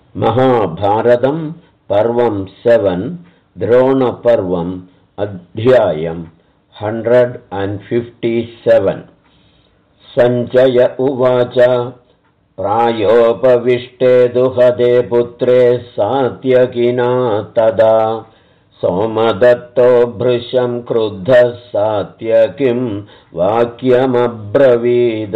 महाभारतं पर्वं 7 द्रोणपर्वम् अध्यायं 157। सञ्जय उवाच प्रायोपविष्टे दुहदे पुत्रे सात्यकिना तदा सोमदत्तो भृशं क्रुद्धः सात्यकिं वाक्यमब्रवीद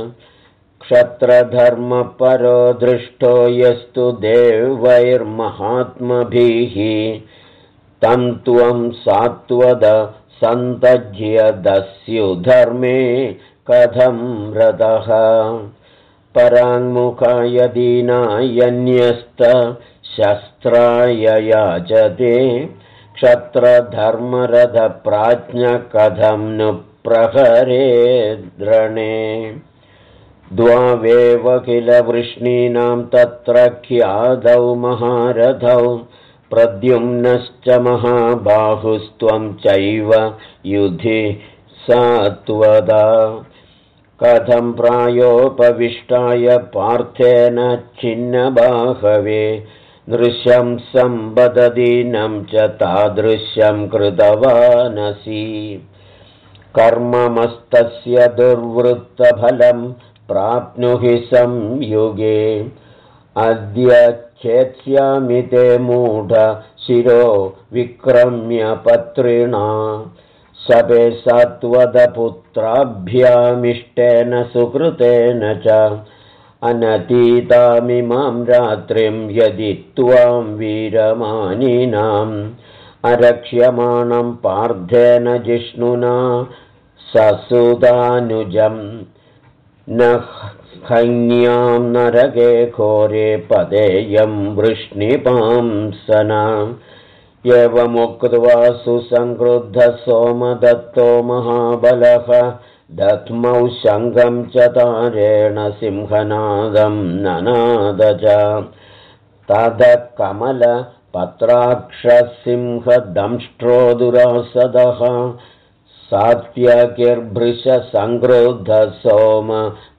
क्षत्रधर्मपरो दृष्टो यस्तु देवैर्महात्मभिः तं त्वं सात्वद सन्तज्य दस्युधर्मे कथं रतः पराङ्मुखाय दीनायन्यस्त शस्त्राय याचते क्षत्रधर्मरथप्राज्ञ कथं नु प्रहरेद्रणे द्वावेव किल वृष्णीनां तत्र ख्यादौ महारथौ प्रद्युम्नश्च महाबाहुस्त्वं चैव युधि सात्वदा कथं प्रायोपविष्टाय पार्थेन छिन्नबाहवे नृशंसं बददीनं च तादृशं कृतवानसि कर्ममस्तस्य दुर्वृत्तफलं प्राप्नुहि संयुगे अद्य चेत्स्यामि ते मूढ शिरो विक्रम्य पत्रिणा शपे सत्वदपुत्राभ्यामिष्टेन सुकृतेन च अनतीतामिमां रात्रिं यदि त्वां वीरमानिनाम् अरक्ष्यमाणं पार्थेन जिष्णुना ससुदानुजम् न हैन्यां नरके घोरे पदेयं वृष्णिपांसना एवमुक्त्वा सुसंक्रुद्धः सोमदत्तो महाबलः दध्मौ शङ्खं च तारेण सिंहनादं ननाद च ततः कमलपत्राक्षसिंहदंष्ट्रो दुरासदः सात्यकिर्भृशसंक्रुद्धः सोम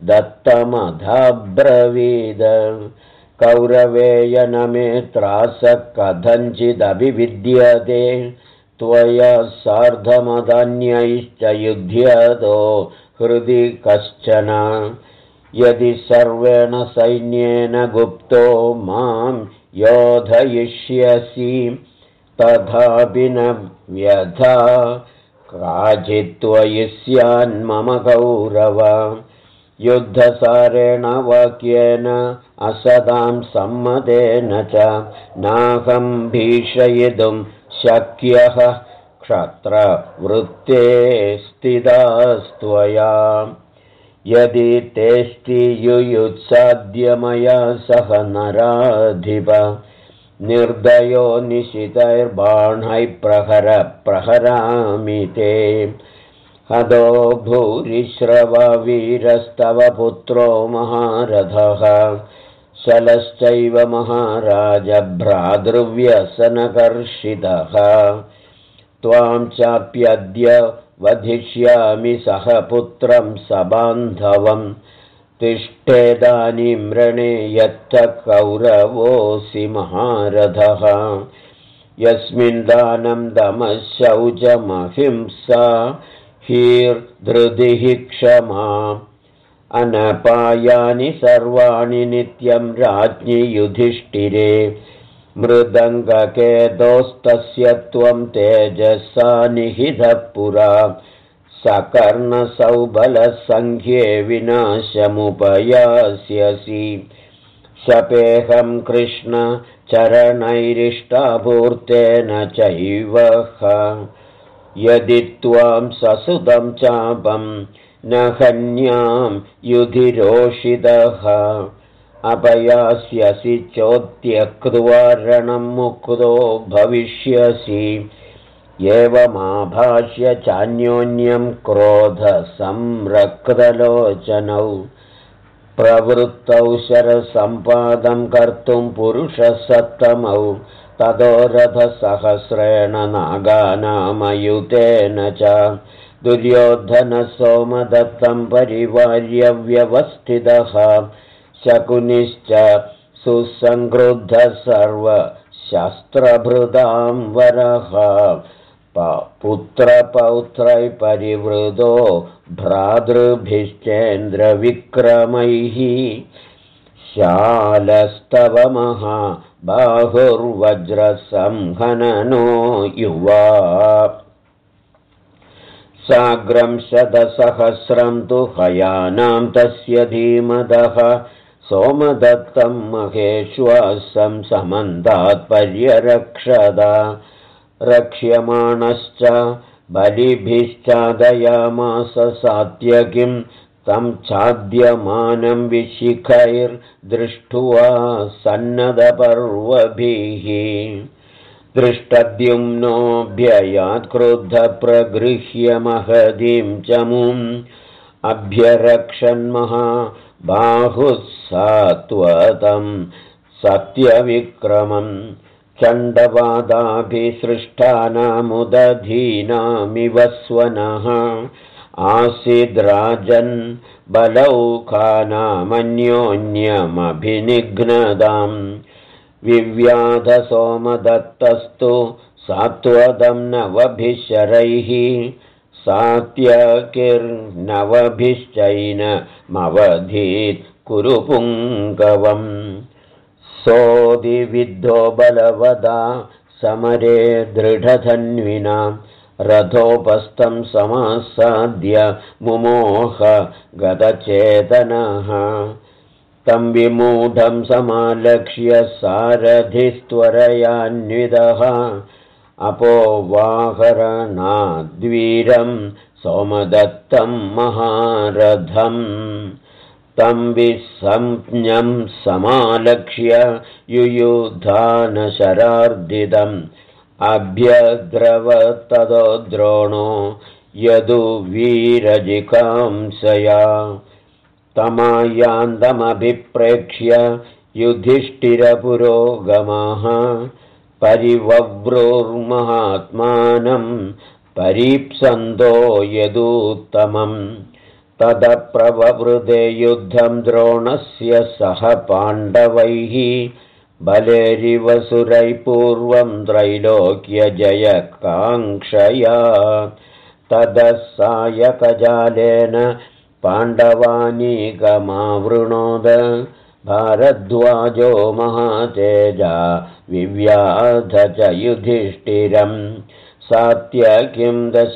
दत्तमधाब्रवीद कौरवेय न मे त्रासः कथञ्चिदभिविद्यते त्वया सार्धमदन्यैश्च युध्यतो हृदि कश्चन यदि सर्वेण सैन्येन गुप्तो मां योधयिष्यसि तथापि न व्यथा काचित्त्वयि स्यान्मम कौरव युद्धसारेण वाक्येन असदां सम्मतेन च नाहं भीषयितुं शक्यः क्षत्रवृत्ते स्थितास्त्वया यदि तेस्ति युयुत्साद्य मया सह नराधिप निर्दयो निशितैर्बाणैः प्रहरामि ते हदो भूरिश्रव वीरस्तव पुत्रो महारथः शलश्चैव महाराज भ्रातृव्यसनकर्षितः त्वां चाप्यद्य वधिष्यामि सह पुत्रं सबान्धवं तिष्ठेदानीं रणे यत्थ कौरवोऽसि महारथः यस्मिन् दानं दमः शौचमहिंसा हीर्धृतिः क्षमा अनपायानि सर्वाणि नित्यं राज्ञि युधिष्ठिरे मृदङ्गकेतोस्तस्य त्वं तेजसा निहितः पुरा सकर्णसौबलसङ्ख्ये विनाशमुपयास्यसि शपेऽहं कृष्ण चरणैरिष्टापूर्तेन चैव यदि त्वां ससुतं चापं न हन्यां युधिरोषितः अपयास्यसि चोत्यक्त्वा रणं मुक्तो भविष्यसि एवमाभाष्य चान्योन्यं क्रोधसंरक्तलोचनौ प्रवृत्तौ शरसम्पादं कर्तुं पुरुषसत्तमौ ततो रथसहस्रेण नागानामयुतेन च दुर्योधनसोमदत्तं परिवार्य व्यवस्थितः शकुनिश्च सुसङ्क्रुद्धः सर्वशस्त्रभृतां वरः पुत्रपौत्रै परिवृतो भ्रातृभिश्चेन्द्रविक्रमैः शालस्तव महाबाहुर्वज्रसंहननो युवा साग्रं शतसहस्रं तु हयानां तस्य धीमदः सोमदत्तं महेश्वासं समन्तात् पर्यरक्षद रक्ष्यमाणश्च बलिभिश्चादयामास सात्यकिं तं चाद्यमानं विशिखैर्दृष्ट्वा सन्नदपर्वभिः दृष्टद्युम्नोऽभ्ययात् क्रुद्धप्रगृह्य महतीं चमूम् अभ्यरक्षन्महाबाहुः सात्वतं सत्यविक्रमम् चण्डवादाभिसृष्टानामुदधीनामिव स्वनः आसीद्राजन् बलौकानामन्योन्यमभिनिघ्नदाम् विव्याधसोमदत्तस्तु सात्वतं नवभिशरैः सात्यकिर्नवभिश्चैनमवधीत् कुरुपुङ्गवम् सोदिविद्धो बलवदा समरे दृढधन्विना रथोपस्थं समासाद्य मुमोह गतचेतनः तं विमूढं समालक्ष्य सारथिस्त्वरयान्वितः अपोवाहरणाद्वीरं सोमदत्तं महारथम् तं विसंज्ञं समालक्ष्य युयुधानशरार्दितम् अभ्यद्रवत्ततो द्रोणो यदुवीरजिकांसया तमायान्तमभिप्रेक्ष्य युधिष्ठिरपुरोगमाः परिवव्रुर्महात्मानं परीप्सन्तो यदुत्तमम् तदप्रववृते युद्धं द्रोणस्य सह पाण्डवैः बलेरिवसुरैः पूर्वं त्रैलोक्यजयकाङ्क्षया ततः सायकजालेन पाण्डवानीकमावृणोद भारद्वाजो महातेजा विव्याध च युधिष्ठिरम् सात्यकिं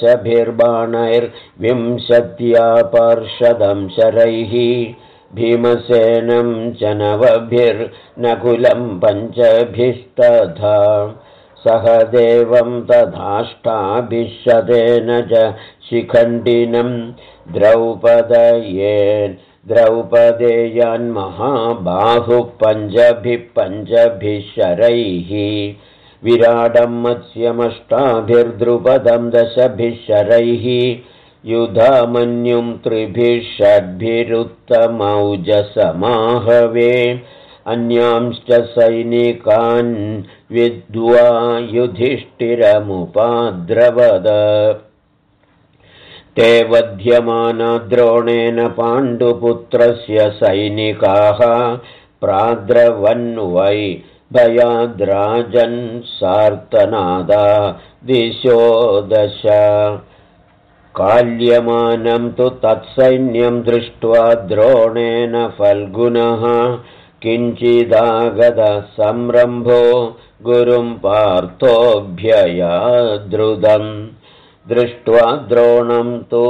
दशभिर्बाणैर्विंशत्या पार्षदं शरैः भीमसेनं च नवभिर्नकुलं पञ्चभिस्तथा सहदेवं तथाष्टाभिशतेन च शिखण्डिनं द्रौपदेयान्महाबाहुः पञ्चभिः शरैः विराडं मत्स्यमष्टाभिर्द्रुपदं दशभिः शरैः युधामन्युं त्रिभिः षड्भिरुत्तमौजसमाहवे अन्यांश्च सैनिकान् विद्वा युधिष्ठिरमुपाद्रवद ते वध्यमाना द्रोणेन पाण्डुपुत्रस्य सैनिकाः प्राद्रवन् वै भयाद्राजन् सार्तनादा दिशो दश काल्यमानं तु तत्सैन्यं दृष्ट्वा द्रोणेन फल्गुनः किञ्चिदागतसंरम्भो गुरुं पार्थोऽभ्ययाद्रुदम् दृष्ट्वा द्रोणं तु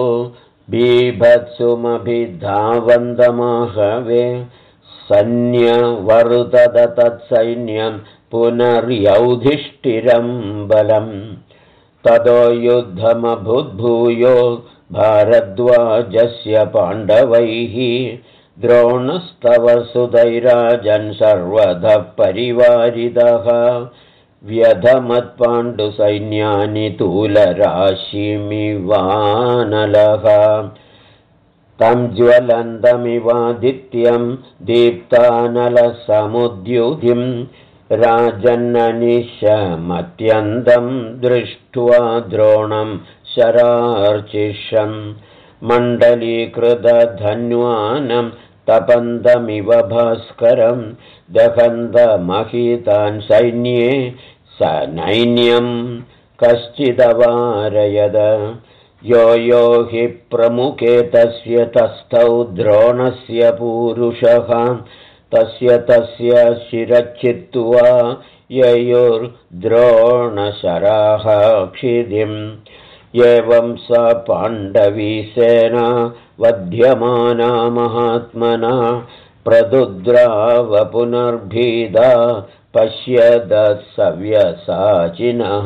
बीभत्सुमभिधावन्तमाहवे सन्न्यवर्तत तत्सैन्यं पुनर्यौधिष्ठिरं बलम् ततो युद्धमभूद्भूयो भारद्वाजस्य पाण्डवैः द्रोणस्तव सुतैराजन् सर्वतः परिवारितः व्यधमत्पाण्डुसैन्यानि तूलराशिमिवानलः तं ज्वलन्तमिवादित्यं दीप्तानलसमुद्युधिं राजन्ननिशमत्यन्तं दृष्ट्वा द्रोणं शरार्चिषं मण्डलीकृतधन्वानं तपन्तमिव भास्करं दहन्तमहितान् सैन्ये सनैन्यं कश्चिदवारयद यो यो हि प्रमुखे तस्य तस्थौ द्रोणस्य पूरुषः तस्य शिरच्छित्त्वा ययोर्द्रोणशराः क्षिदिम् एवं स पाण्डवी सेना वध्यमाना महात्मना प्रदुद्रावपुनर्भीदा पश्यदसव्यसाचिनः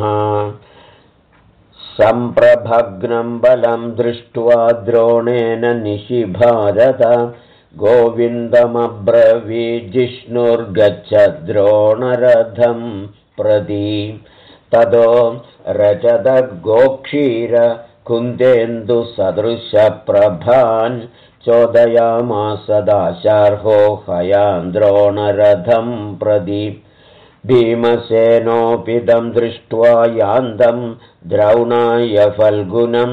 सम्प्रभग्नं बलं दृष्ट्वा द्रोणेन निशिभारत गोविन्दमब्रवीजिष्णुर्गच्छ द्रोणरथं प्रति ततो रजतगोक्षीरकुन्देन्दुसदृशप्रभान् चोदयामास दाशार्हो हयान् द्रोणरथं प्रति भीमसेनोपिदं दृष्ट्वा यान्दं द्रौणाय फल्गुनं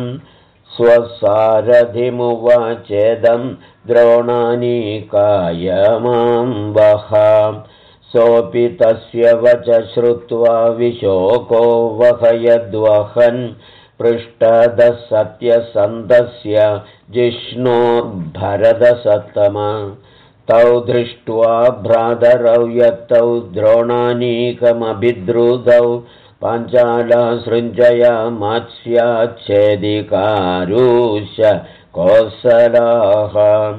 स्वसारथिमुवाचेदं द्रोणानीकाय मां वह सोऽपि तस्य वच श्रुत्वा विशोको वहयद्वहन् पृष्ठदः सत्यसन्धस्य जिष्णोर्भरतसत्तम तौ दृष्ट्वा भ्रातरौ यत्तौ द्रोणानीकमभिद्रुतौ पाञ्चालसृञ्जयामास्याच्छेदिकारुष कोसलाः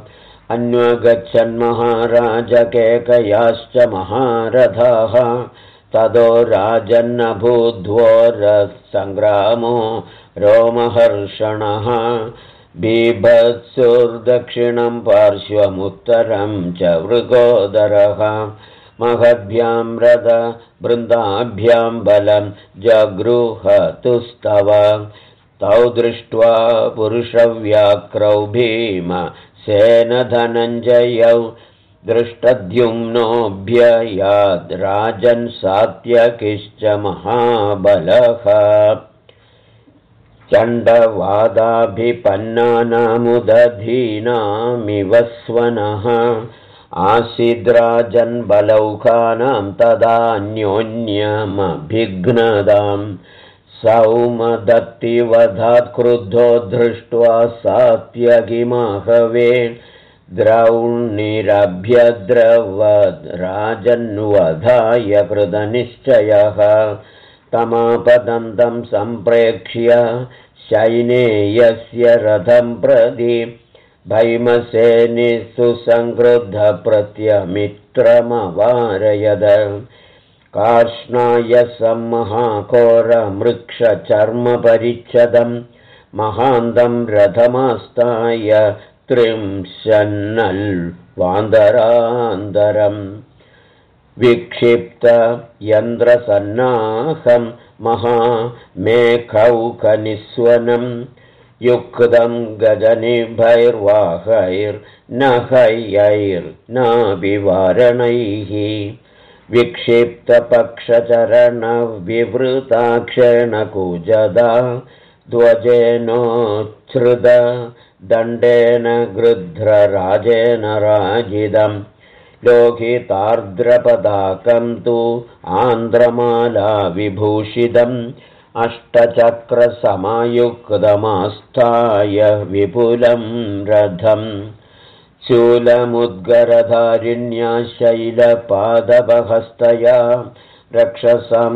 अन्वगच्छन्महाराजकेकयाश्च महारथाः ततो राजन्नभूद्वोरसङ्ग्रामो रोमहर्षणः बीभत्सुर्दक्षिणं पार्श्वमुत्तरं च वृकोदरः महद्भ्यां रथबृन्दाभ्यां बलं जगृहतुस्तव तौ दृष्ट्वा पुरुषव्याक्रौ भीमसेनधनञ्जयौ दृष्टद्युम्नोऽभ्ययाद् राजन् सात्यकिश्च महाबलः चण्डवादाभिपन्नानामुदधीनामिव स्वनः आसीद्राजन् बलौकानां तदान्योन्यमभिघ्नदाम् सौमदत्तिवधात् क्रुद्धो दृष्ट्वा सात्यकिमाहवे द्रौणिरभ्यद्रवद्राजन्वधाय कृतनिश्चयः तमापदन्तं सम्प्रेक्ष्य शैनेयस्य रथं प्रति भीमसेनि सुसंक्रुद्धप्रत्यमित्रमवारयद कार्ष्णाय सम्महाघोरमृक्षचर्मपरिच्छदं महान्तं रथमास्ताय त्रिंशन्नल्वान्दरान्तरम् विक्षिप्त यन्त्रसन्नाहं महामेखौकनिस्वनं युक्तं गजनिभैर्वाहैर्नहयैर्नाभिवारणैः विक्षिप्तपक्षचरणविवृताक्षेणकुजदा ध्वजेनोच्छ्रुत दण्डेन गृध्रराजेन राजिदम् लोहितार्द्रपदाकं तु आन्द्रमाला विभूषितम् अष्टचक्रसमायुक्तमास्थाय विपुलं रथम् शूलमुद्गरधारिण्या शैलपादपहस्तया रक्षसां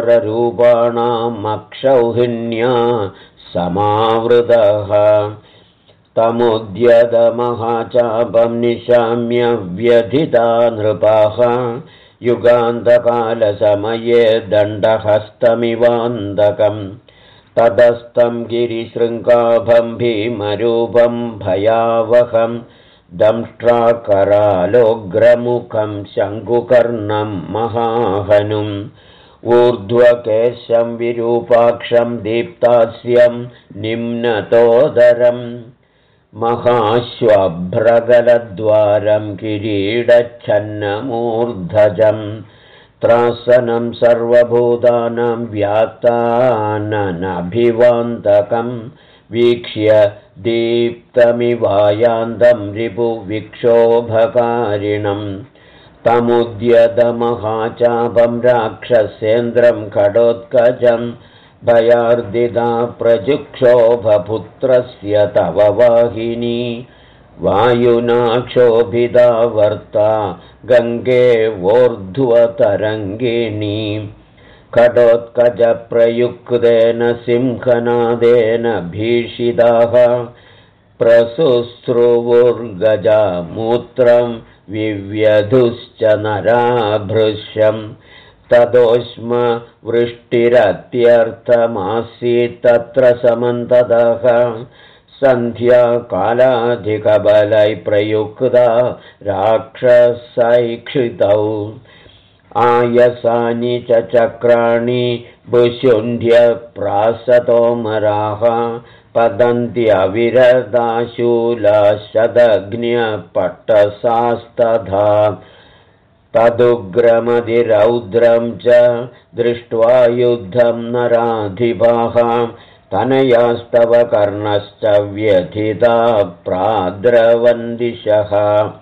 घोररूपाणामक्षौहिण्या समावृतः तमुद्यतमहाचापं निशाम्य व्यथिता नृपाः युगान्तकालसमये दण्डहस्तमिवान्तकम् ततस्तं गिरिशृङ्गाभं भीमरूपं भयावहं दंष्ट्राकरालोग्रमुखं शङ्कुकर्णं महाहनुम् ऊर्ध्वकेशं विरूपाक्षं दीप्तास्यं निम्नतोदरम् महाश्वभ्रगलद्वारं किरीटच्छन्नमूर्धजं त्रासनं सर्वभूतानां व्यात्ताननभिवान्तकं वीक्ष्य दीप्तमिवायान्तं रिपुविक्षोभकारिणम् तमुद्यतमहाचापं राक्षसेन्द्रं खडोत्कचं भयार्दिता प्रजुक्षोभपुत्रस्य तव वाहिनी वायुना क्षोभिता वर्ता गङ्गे वोर्ध्वतरङ्गिणी खडोत्कचप्रयुक्तेन सिंहनादेन भीषिताः प्रसुस्रुवुर्गजा मूत्रं विव्यधुश्च नराभृश्यम् तदोष्म वृष्टिरत्यर्थमासीत् तत्र समन्ततः सन्ध्याकालाधिकबलै प्रयुक्ता राक्षसैक्षितौ आयसानि च चक्राणि भुशुण्ड्यप्रासतोमराः पतन्त्यविरदाशूलाशदग्न्यपट्टसास्तथा तदुग्रमधिरौद्रं च दृष्ट्वा युद्धं नराधिपाः तनयास्तव कर्णश्च व्यथिता प्राद्रवन्दिशः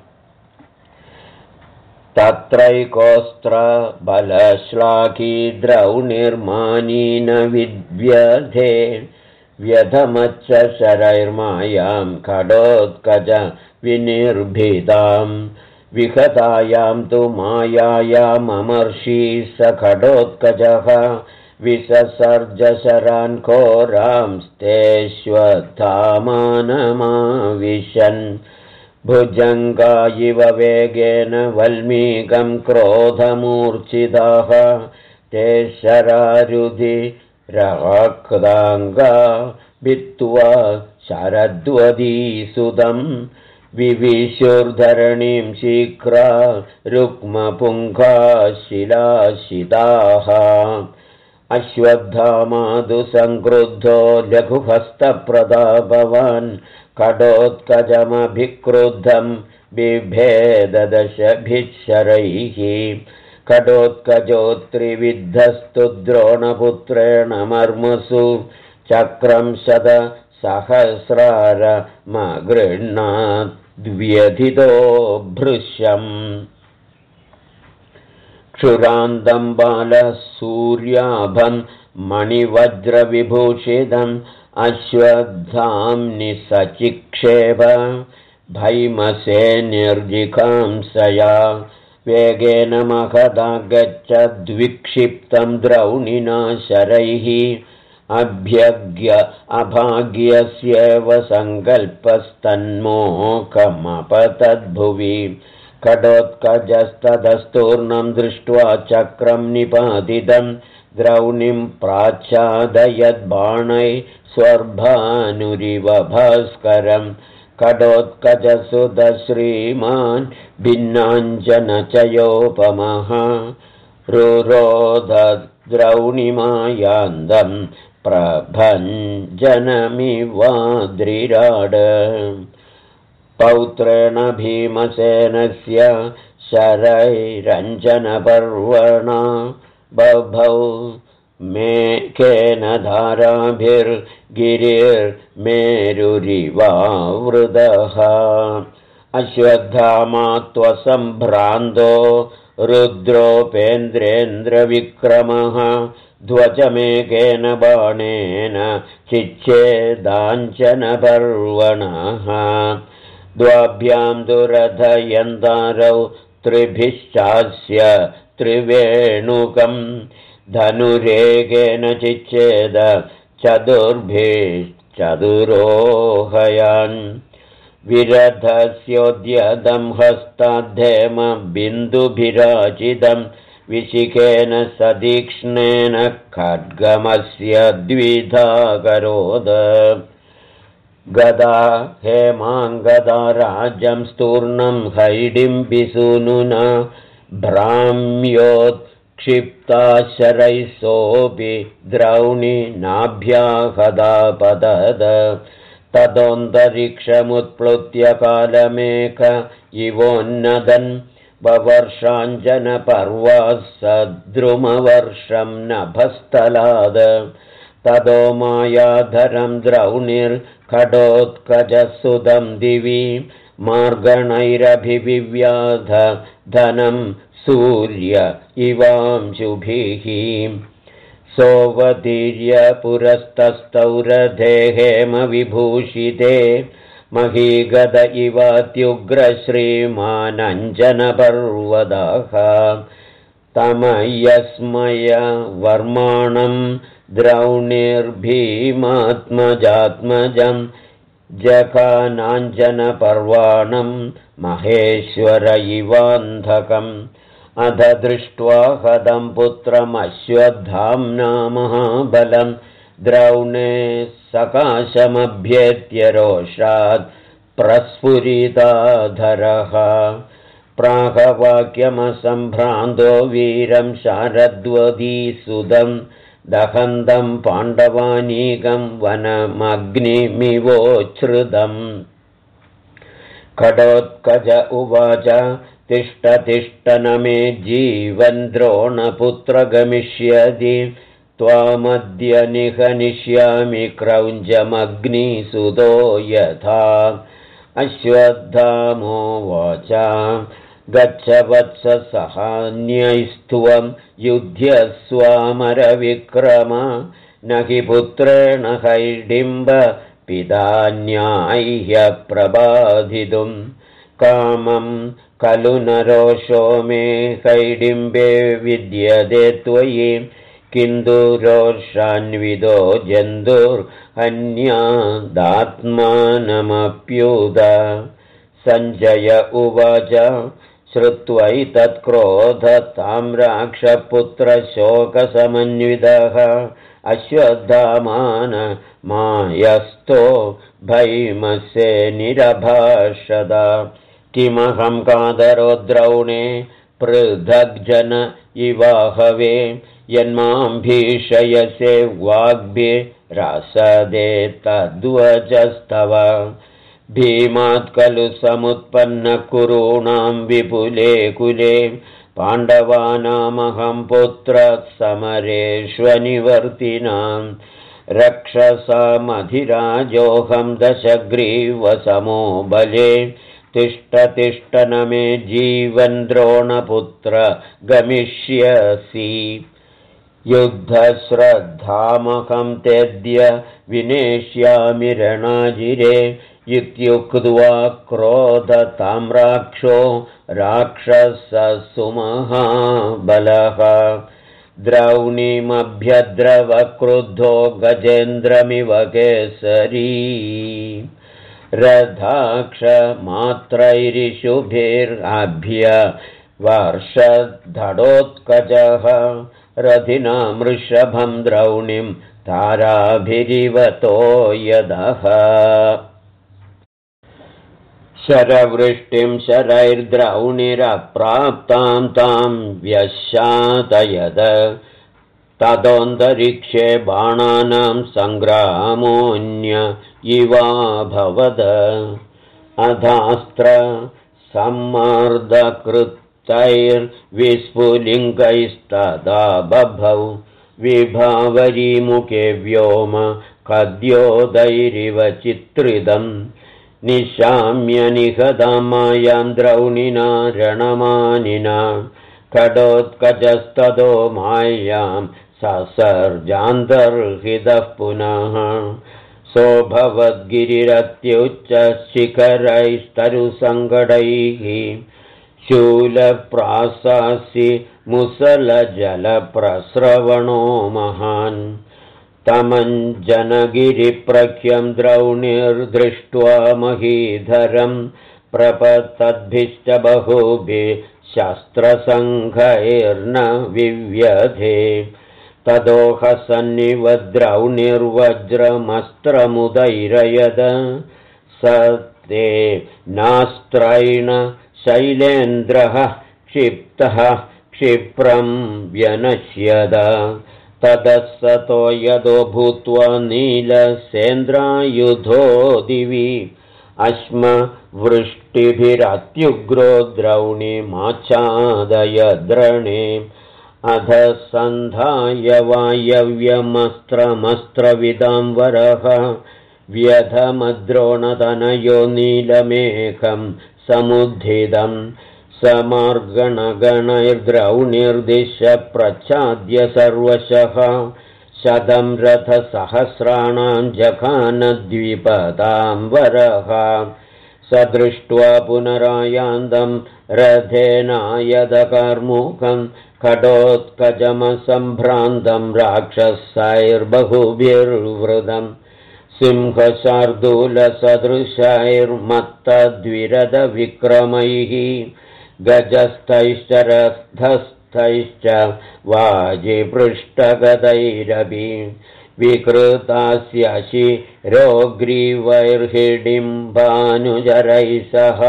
तत्रैकोऽस्त्र बलश्लाघी द्रौणिर्मानीन विद्व्यधे व्यधमच्च शरैर्मायां खडोत्कच विनिर्भिताम् विहतायां तु मायायाममर्षि स खडोत्कचः विससर्जशरान् घोरांस्तेष्वधामानमाविशन् भुजङ्गा इव वेगेन वल्मीकं क्रोधमूर्च्छिताः ते शरारुधिरक्ताङ्गा भित्त्वा शरद्वदीसुतं विविशुर्धरणीं शीघ्रा रुक्मपुङ्खा शिलाशिताः अश्वत्थामादु संक्रुद्धो लघुहस्तप्रतापवान् खडोत्कचमभिक्रुद्धं बिभेददशभिः खडोत्कचोत्रिविद्धस्तु द्रोणपुत्रेण मर्मसु चक्रं शतसहस्रारमगृह्णाद्व्यथितो भृशम् क्षुरान्तं बालसूर्याभं मणिवज्रविभूषितम् अश्वत्थाम्नि सचिक्षेप भैमसेनिर्जिघांसया वेगेन महदा गच्छद्विक्षिप्तं द्रौणिना शरैः अभाग्यस्येव सङ्कल्पस्तन्मोकमपतद्भुवि खडोत्कचस्ततस्तूर्णं दृष्ट्वा चक्रं निपातितं द्रौणिं प्राच्छादयद्बाणैः स्वर्भानुरिव भास्करं खडोत्कचसुतश्रीमान् भिन्नाञ्जनचयोपमः रुरोध द्रौणिमायान्दं प्रभञ्जनमिवाद्रिराड पौत्रेण भीमसेनस्य शरैरञ्जनपर्वणा बभौ मेघेन धाराभिर्गिरिर्मेरुरिवावृतः अश्वत्थामा त्वसम्भ्रान्तो रुद्रोपेन्द्रेन्द्रविक्रमः ध्वजमेघेन बाणेन चिच्छेदाञ्जनपर्वणः द्वाभ्यां दुरधयन्तारौ त्रिभिश्चास्य त्रिवेणुकं धनुरेगेन चिच्छेद चतुर्भिश्चतुरोहयान् विरथस्योद्यतं हस्ताद्धेम बिन्दुभिराचितं विशिखेन सतीक्ष्णेन खड्गमस्य द्विधा करोद गदा हेमाङ्गदा राज्यं स्तूर्णं हैडिम्बिसूनुना भ्राम्योत्क्षिप्ता शरैः सोऽपि द्रौणी नाभ्याहदापतद तदोऽन्तरिक्षमुत्प्लुत्य कालमेघ इवोन्नदन् ववर्षाञ्जनपर्वा सद्रुमवर्षं नभस्तलाद ततो मायाधरं द्रौणिर्खडोत्कजसुतं दिवि मार्गणैरभिविव्याध धनं सूर्य इवांशुभिः सोऽवतीर्य पुरस्तस्थौ रथे हेमविभूषिते महीगद इवात्युग्रश्रीमानञ्जनपर्वतः तमयस्मय वर्माणं द्रौणिर्भीमात्मजात्मजं जघानाञ्जनपर्वाणं महेश्वर इवान्धकम् अध दृष्ट्वा हतं पुत्रमश्वत्थाम्ना महाबलं द्रौणे सकाशमभ्येत्य रोषात् प्रस्फुरिताधरः प्राहवाक्यमसम्भ्रान्तो वीरं शारद्वतीसुतं दहन्तं पाण्डवानीकं वनमग्निमिवोच्छ्रुतम् खडोत्कज उवाच तिष्ठ तिष्ठ न मे जीवन् द्रोणपुत्र गमिष्यति त्वामद्य निहनिष्यामि क्रौञ्जमग्निसुतो यथा अश्वत्थामोवाच गच्छ वत्स सहान्यैस्त्वं युध्यस्वामरविक्रम न हि पुत्रेण हैडिम्ब पितान्याह्य प्रबाधितुं कामं खलु नरोषो मे हैडिम्बे विद्यते त्वयि किन्तु रोषान्विदो जन्तुर्हन्यादात्मानमप्युत सञ्जय उवाच श्रुत्वैतत्क्रोधताम्राक्षपुत्रशोकसमन्वितः अश्वत्थामानमायस्तो भैमसेनिरभाषत किमहं कादरो द्रौणे पृथग्जन इवाहवे यन्मां भीषयसे वाग्भिरासदे तद्वचस्तव भीमात् खलु समुत्पन्न कुरूणां विपुले कुले पाण्डवानामहं पुत्रः समरेष्वनिवर्तिनां रक्षसामधिराजोऽहं दशग्रीवसमो बले तिष्ठ तिष्ठ न मे जीवन् द्रोणपुत्र गमिष्यसि युद्धश्रद्धामहं तेद्य विनेष्यामि रणाजिरे इत्युक्त्वा क्रोधताम्राक्षो राक्षससुमहाबलः द्रौणीमभ्यद्रवक्रुद्धो गजेन्द्रमिव केसरी रथाक्षमात्रैरिषुभिराभ्य वर्षद्धडोत्कजः रथिना मृषभं द्रौणीं ताराभिरिवतो यदः शरवृष्टिं शरैर्द्रौणिरप्राप्तां तां व्यशातयद तदोऽन्तरिक्षे बाणानां सङ्ग्रामोऽन्य इवाभवद अधास्त्र सम्मर्दकृतैर्विस्फुलिङ्गैस्तदा बभौ विभावरीमुखे व्योम खद्योदैरिव चित्रिदम् निशाम्य निहतां मायां द्रौणिना रणमानिना खडोत्कजस्ततो मायां ससर्जान्तर्हितः पुनः सोऽभवद्गिरिरत्युच्चशिखरैस्तरुसङ्गडैः शूलप्रासासि मुसलजलप्रस्रवणो महान् तमञ्जनगिरिप्रख्यं द्रौणिर्दृष्ट्वा महीधरं प्रपतद्भिश्च बहुभिः शस्त्रसङ्घैर्न विव्यधे तदोहसन्निव द्रौणिर्वज्रमस्त्रमुदैरयद स ते नास्त्रैण शैलेन्द्रः क्षिप्तः क्षिप्रं व्यनश्यद ततः सतो यदो भूत्वा नीलसेन्द्रायुधो दिवि अश्मवृष्टिभिरत्युग्रो द्रौणिमाच्छादयद्रणे अध सन्धाय वायव्यमस्त्रमस्त्रविदां वरः व्यधमद्रोणतनयो नीलमेघं समुद्धितं समर्गणगणैर्द्रौणिर्दिश प्रच्छाद्य सर्वशः शतं रथसहस्राणां जघानद्विपदां वरः स दृष्ट्वा पुनरायान्तं रथेनायदकर्मुकं खडोत्कजमसम्भ्रान्तं राक्षसैर्बहुभिर्वृतं सिंहशार्दूलसदृशैर्मत्तद्विरदविक्रमैः गजस्थैश्च रथस्थैश्च वाजिपृष्ठगदैरपि विकृतास्य शिरोग्रीवैर्हिडिम्बानुजरैः सह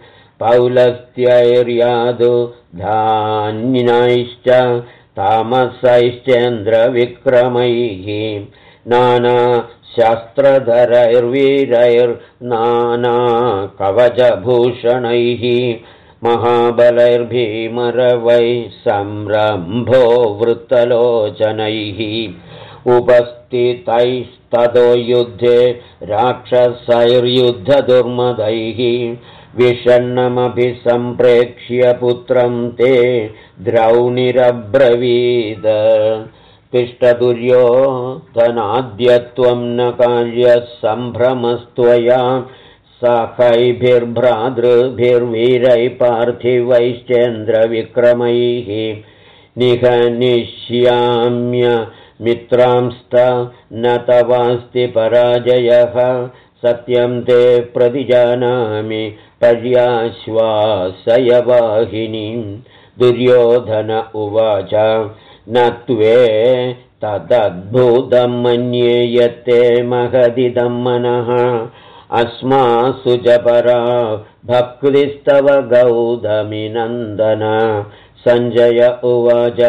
पौलस्त्यैर्यादुधान्यैश्च तामसैश्चेन्द्रविक्रमैः नानाशस्त्रधरैर्वीरैर्नानाकवचभूषणैः महाबलैर्भीमरवैः संरम्भो वृत्तलोचनैः उपस्थितैस्ततो युद्धे राक्षसैर्युद्धदुर्मदैः विषण्णमपि सम्प्रेक्ष्य पुत्रं ते द्रौणिरब्रवीद तिष्ठ दुर्योधनाद्यत्वं न कार्यः सम्भ्रमस्त्वया सखैभिर्भ्रातृभिर्वीरैः पार्थिवैश्चेन्द्रविक्रमैः निहनिष्याम्य मित्रांस्त न तवास्ति पराजयः सत्यं ते प्रतिजानामि पर्याश्वासय वाहिनीं दुर्योधन उवाच न त्वे तदद्भुतं मन्ये यत्ते महदिदं मनः अस्मासु च परा भक्तिस्तव गौतमिनन्दन सञ्जय उवाच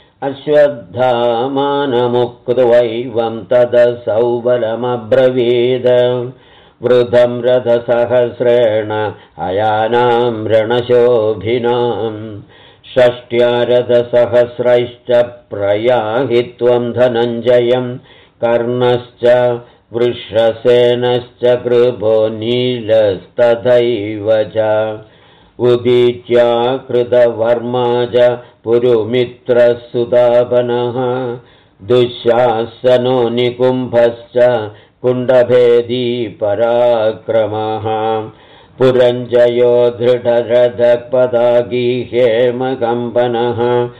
अश्वत्थामानमुक्त्वैवं तदसौ बलमब्रवीद वृद्धं रथसहस्रेण अयानां रणशोभिनां षष्ट्या रथसहस्रैश्च प्रयाहि त्वं धनञ्जयं कर्णश्च वृषसेनश्च कृपो नीलस्तथैव च उदीच्या कृतवर्मा च पुरुमित्रसुदापनः दुःशासनो निकुम्भश्च कुण्डभेदी पराक्रमः पुरञ्जयो दृढरथपदागी हेमकम्पनः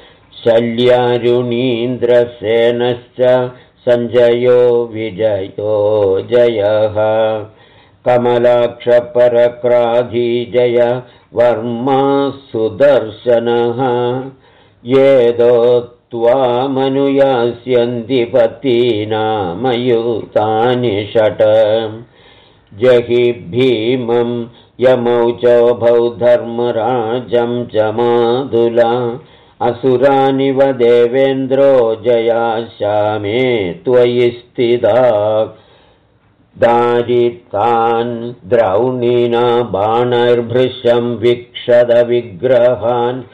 शल्यारुणीन्द्रसेनश्च सञ्जयो विजयो जयः कमलाक्षपरक्राधिजय वर्मा सुदर्शनः येदो त्वामनुयास्यन्ति पतीनामयुतानि षट् जहि भीमं यमौचोभौ धर्मराजं च मातुला असुरानिव देवेन्द्रो जयास्यामे त्वयि स्थिता दारितान् द्रौणीना बाणैर्भृशं वीक्षदविग्रहान्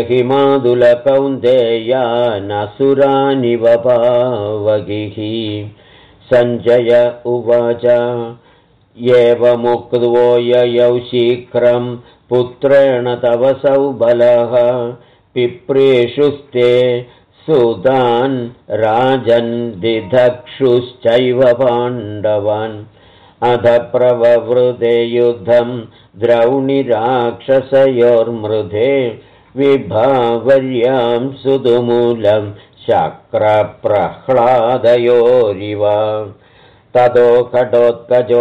जहिमादुलकौन्तेयानसुरानिव पावगिः सञ्जय उवाच एवमुक्त्वो ययौ शीघ्रं पुत्रेण तव सौबलः पिप्रेषुस्ते सुतान् राजन् दिधक्षुश्चैव पाण्डवान् अध प्रववृते युद्धं द्रौणिराक्षसयोर्मृधे विभावर्यां सुदुमूलं शक्रप्रह्लादयोरिव ततो खडोत्कजो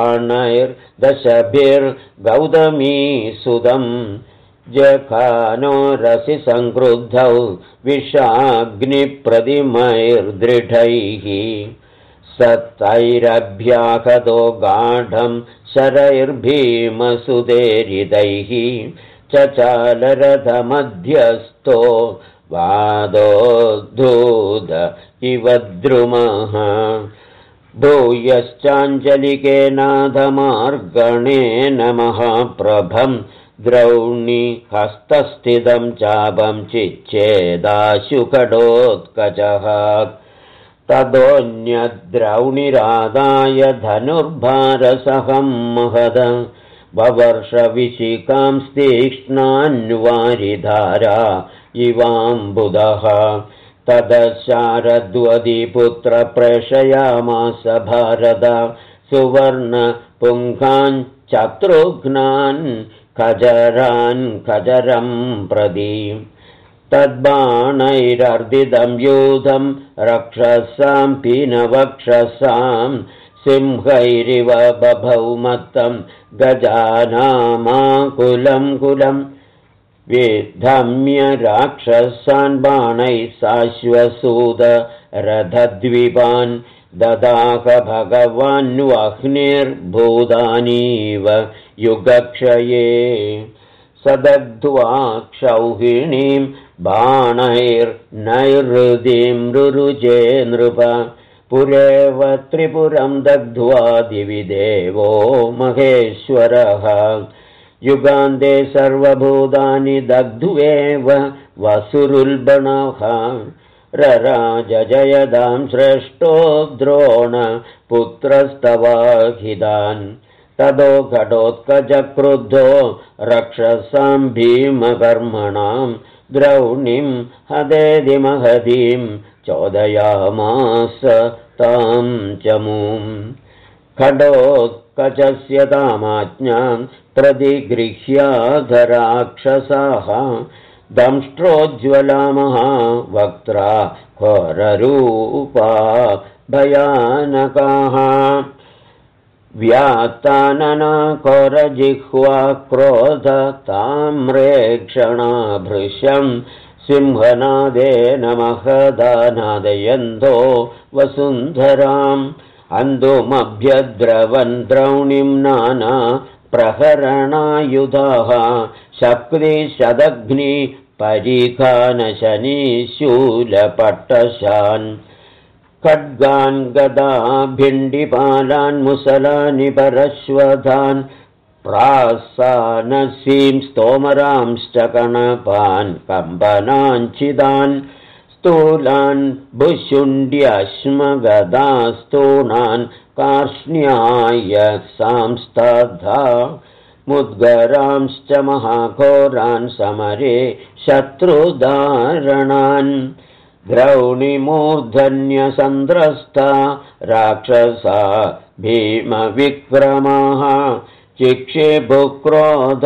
बाणैर्दशभिर्गौतमीसुतं जखानो रसि संक्रुद्धौ विषाग्निप्रतिमैर्दृढैः सतैरभ्याहतो गाढं शरैर्भीमसुतेरितैः चचालरथमध्यस्थो वादोद्धूत इव द्रुमः भूयश्चाञ्जलिकेनाथमार्गणेन महाप्रभं द्रौणी हस्तस्थितं चापं चिच्छेदाशु खडोत्कचः तदोऽन्यद्रौणिरादाय धनुर्भारसहं महद ववर्षविशिखां तीक्ष्णान्वारिधारा इवाम्बुदः तदशारद्वदिपुत्र प्रेषयामास भारत सुवर्णपुङ्खान् शत्रुघ्नान् खजरं प्रति तद्बाणैरर्दितं यूथं रक्षसां पीनवक्षसां सिंहैरिव बभौ मत्तं गजानामाकुलं कुलं विधम्य राक्षसान् बाणैः साश्वसूद रथद्विपान् ददाह भगवान् वह्निर्भूतानीव युगक्षये सदग्ध्वा क्षौहिणीं बाणैर्नैहृदिं रुरुजे नृप पुरेव त्रिपुरं दग्ध्वा दिवि देवो महेश्वरः युगान्ते सर्वभूतानि दग्ध्वेव वसुरुल्बणः रराजयदां श्रेष्ठो द्रोणपुत्रस्तवाहितान् तदो घटोत्कचक्रुद्धो रक्षसां भीमकर्मणां द्रौणीं हदेदि महतीं चोदयामास तां चमूं खडोत्कचस्य तामाज्ञां प्रतिगृह्याधराक्षसाः दंष्ट्रोज्ज्वला महावक्त्रा घोररूपा भयानकाः व्यात्ताननकोरजिह्वा क्रोध ताम्रेक्षणाभृशं सिंहनादेन महदानादयन्तो वसुन्धराम् अन्धुमभ्यद्रवन् द्रौणीं नाना प्रहरणायुधाः शक्तिशदग्नि परिखानशनिशूलपट्टशान् खड्गान् गदा भिण्डिपालान् मुसलानि परश्वधान् प्रासानसीं स्तोमरांश्च कणपान् कम्पनाञ्चिदान् स्थूलान् भुशुण्ड्यश्मगदास्तूणान् कार्ष्ण्याय सांस्तधा मुद्गरांश्च महाघोरान् समरे शत्रुधारणान् द्रौणिमूर्धन्यसन्द्रस्ता राक्षसा भीमविक्रमाः चिक्षेपुक्रोध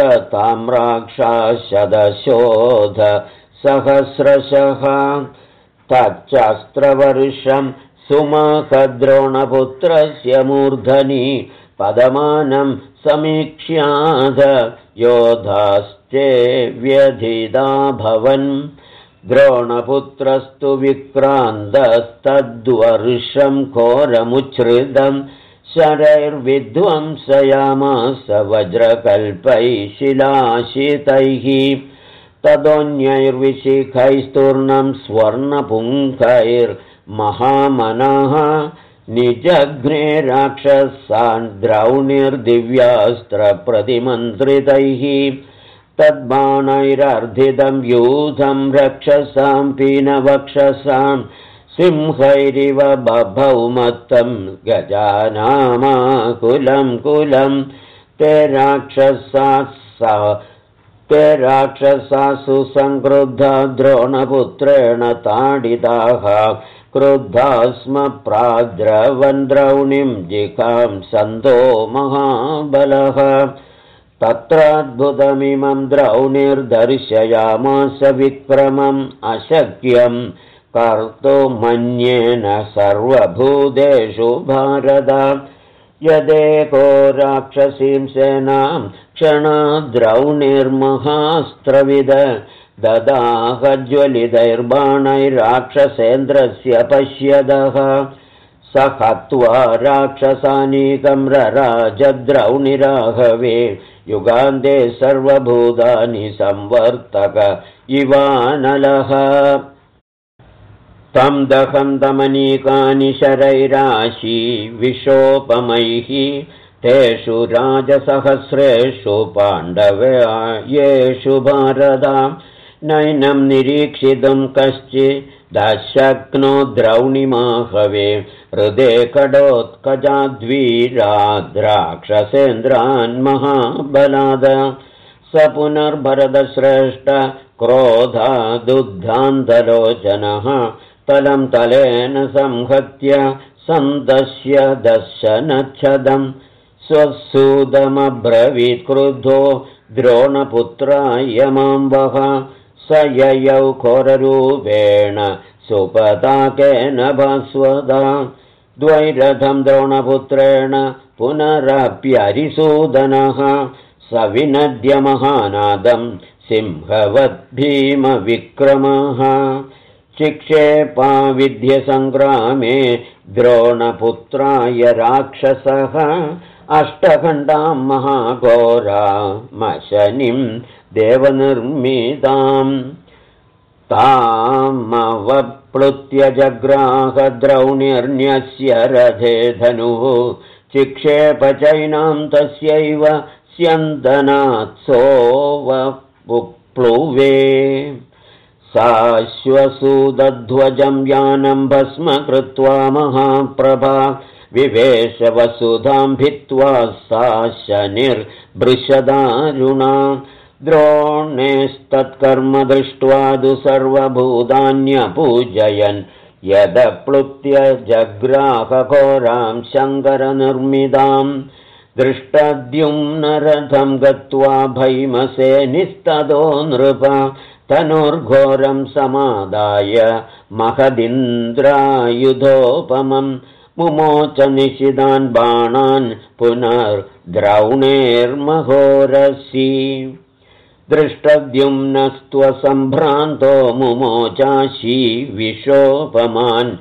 ताम्राक्षाशदशोध सहस्रशः तच्चास्त्रवर्षं सुमखद्रोणपुत्रस्य मूर्धनि पदमानं समीक्ष्याध योधास्ते व्यधिदा भवन् द्रोणपुत्रस्तु विक्रान्तस्तद्वर्षं घोरमुच्छ्रितं शरैर्विध्वंसयामास वज्रकल्पैः शिलाशितैः तदोऽन्यैर्विशिखैस्तूर्णं स्वर्णपुङ्खैर्महामनः निजघ्ने राक्षसान् द्रौणिर्दिव्यास्त्रप्रतिमन्त्रितैः तद्बाणैरर्धितं यूथं रक्षसां पीनवक्षसां सिंहैरिव बभौ मत्तं गजानामाकुलं कुलं ते राक्षसासु संक्रुद्धा द्रोणपुत्रेण ताडिताः क्रुद्धा स्म प्राद्रवन् द्रौणीं जिखां सन्तो महाबलः तत्राद्भुतमिमं द्रौणिर्दर्शयामास विक्रमम् अशक्यं कर्तुमन्येन सर्वभूतेषु भारत यदेको राक्षसीं सेनां क्षणाद्रौणिर्महास्त्रविद ददाह ज्वलितैर्बाणैर्राक्षसेन्द्रस्य पश्यदः स हत्वा राक्षसानीकं रराजद्रौणिराहवे युगान्ते सर्वभूतानि संवर्तक इवानलः तं दहन्तमनीकानि शरैराशी विशोपमैः तेषु राजसहस्रेषु पाण्डवेषु भारत नैनं निरीक्षितुं कश्चिदशक्नो द्रौणिमाहवे हृदे कडोत्कजाद्वीराद्राक्षसेन्द्रान् महाबलाद स पुनर्भरतश्रेष्ठ क्रोधादुद्धान्तलोचनः तलं तलेन संहत्य सन्दश्य दर्शनच्छदम् स्वसूदमब्रवीत् क्रुद्धो द्रोणपुत्राय मां वह स ययौ घोररूपेण सुपताकेन भास्वदा द्वैरथं द्रोणपुत्रेण पुनरप्यरिसूदनः स विनद्य महानादं सिंहवद्भीमविक्रमः चिक्षेपाविद्यसङ्ग्रामे द्रोणपुत्राय राक्षसः अष्टखण्डां महाघोरामशनिं देवनिर्मिताम् तामवप्लुत्य जग्राह द्रौण्यर्ण्यस्य रथे धनुः चिक्षेप चैनां तस्यैव स्यन्दनात्सोवप्लुवे साश्वसूदध्वजं यानं भस्म कृत्वा महाप्रभा विवेश वसुधां भित्त्वा सा शनिर्भृशदारुणा द्रोणेस्तत्कर्म दृष्ट्वा तु सर्वभूतान्यपूजयन् यदप्लुत्य जग्राहघोरां शङ्करनिर्मितां दृष्टद्युम्नरथं गत्वा भैमसेनिस्ततो नृप तनुर्घोरं समादाय महदिन्द्रायुधोपमम् मुमोच निशिदान् बाणान् पुनर्द्रौणेर्महोरसि दृष्टद्युम्नस्त्वसम्भ्रान्तो मुमोचाशी विशोपमान्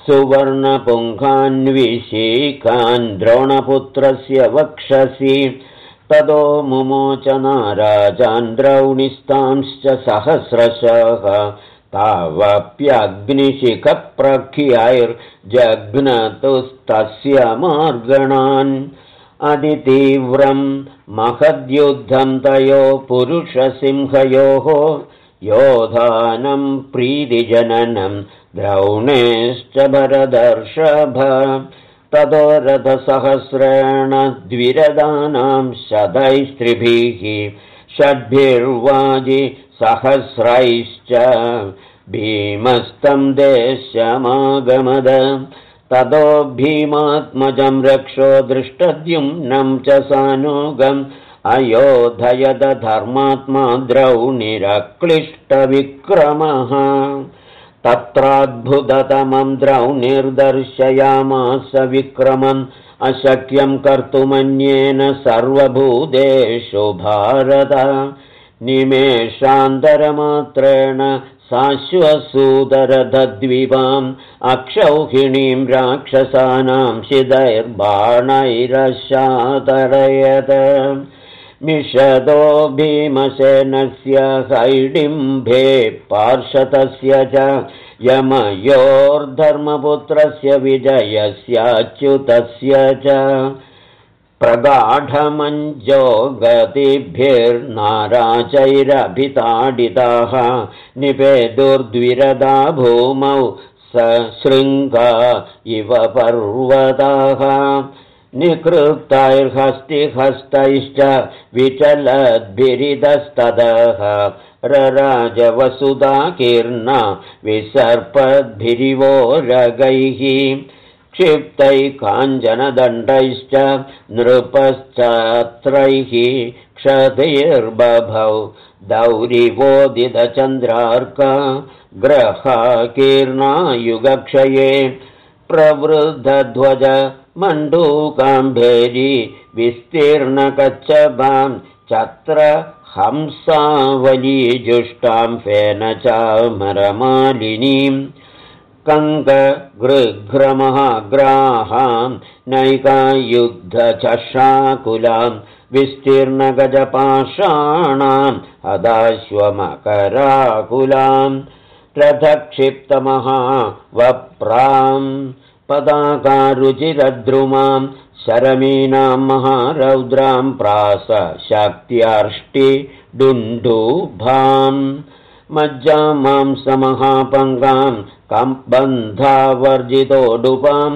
सुवर्णपुङ्खान्विशीकान् द्रोणपुत्रस्य वक्षसि ततो मुमोच नाराजान् द्रौणिस्तांश्च सहस्रशः तावप्यग्निशिखप्रख्यैर्जघ्नतुस्तस्य मार्गणान् अतितीव्रं महद्युद्धं तयो पुरुषसिंहयोः योधानं प्रीतिजननं द्रौणेश्च भरदर्षभ ततो रथसहस्रेण द्विरदानां शतैस्त्रिभिः षड्भिर्वाजिसहस्रैश्च भीमस्तं देशमागमद ततो भीमात्मजं रक्षो दृष्टद्युम्नं च सानुगम् अयोधयद धर्मात्मा द्रौणिरक्लिष्टविक्रमः तत्राद्भुततमं द्रौणिर्दर्शयामास विक्रमम् अशक्यं कर्तुमन्येन सर्वभूतेषु भारत निमेषान्तरमात्रेण साश्वसूदरथद्विपाम् अक्षौहिणीं राक्षसानां शिदैर्बाणैरशातरयत मिषदो भीमसेनस्य हैडिम्भे पार्षतस्य च यमयोर्धर्मपुत्रस्य विजयस्याच्युतस्य च प्रगाढमञ्जोगतिभिर्नाराचैरभिताडिताः निपेदुर्द्विरदा भूमौ सशृङ्गा इव पर्वताः निकृप्तैर्हस्तिहस्तैश्च विचलद्भिरिदस्ततः रराजवसुधाकीर्णा विसर्पद्भिरिवोरगैः क्षिप्तैः काञ्चनदण्डैश्च नृपश्चात्रैः क्षतिर्बभौ दौरिवोदितचन्द्रार्का ग्रहाकीर्णायुगक्षये प्रवृद्धध्वज मण्डूकाम्भेरी विस्तीर्णकच्छपां चत्र हंसावलीजुष्टां फेनचामरमालिनीं कङ्कगृघ्रमहाग्राहां नैकायुद्धचषाकुलां विस्तीर्णगजपाषाणाम् अदाश्वमकराकुलां रथक्षिप्तमहावप्रां पदाकारुचिरद्रुमां शरमीनां महारौद्रां प्रास शक्त्यार्ष्टिडुण्डुभां मज्जां मांसमहापङ्गां कम्बन्धावर्जितोडुपां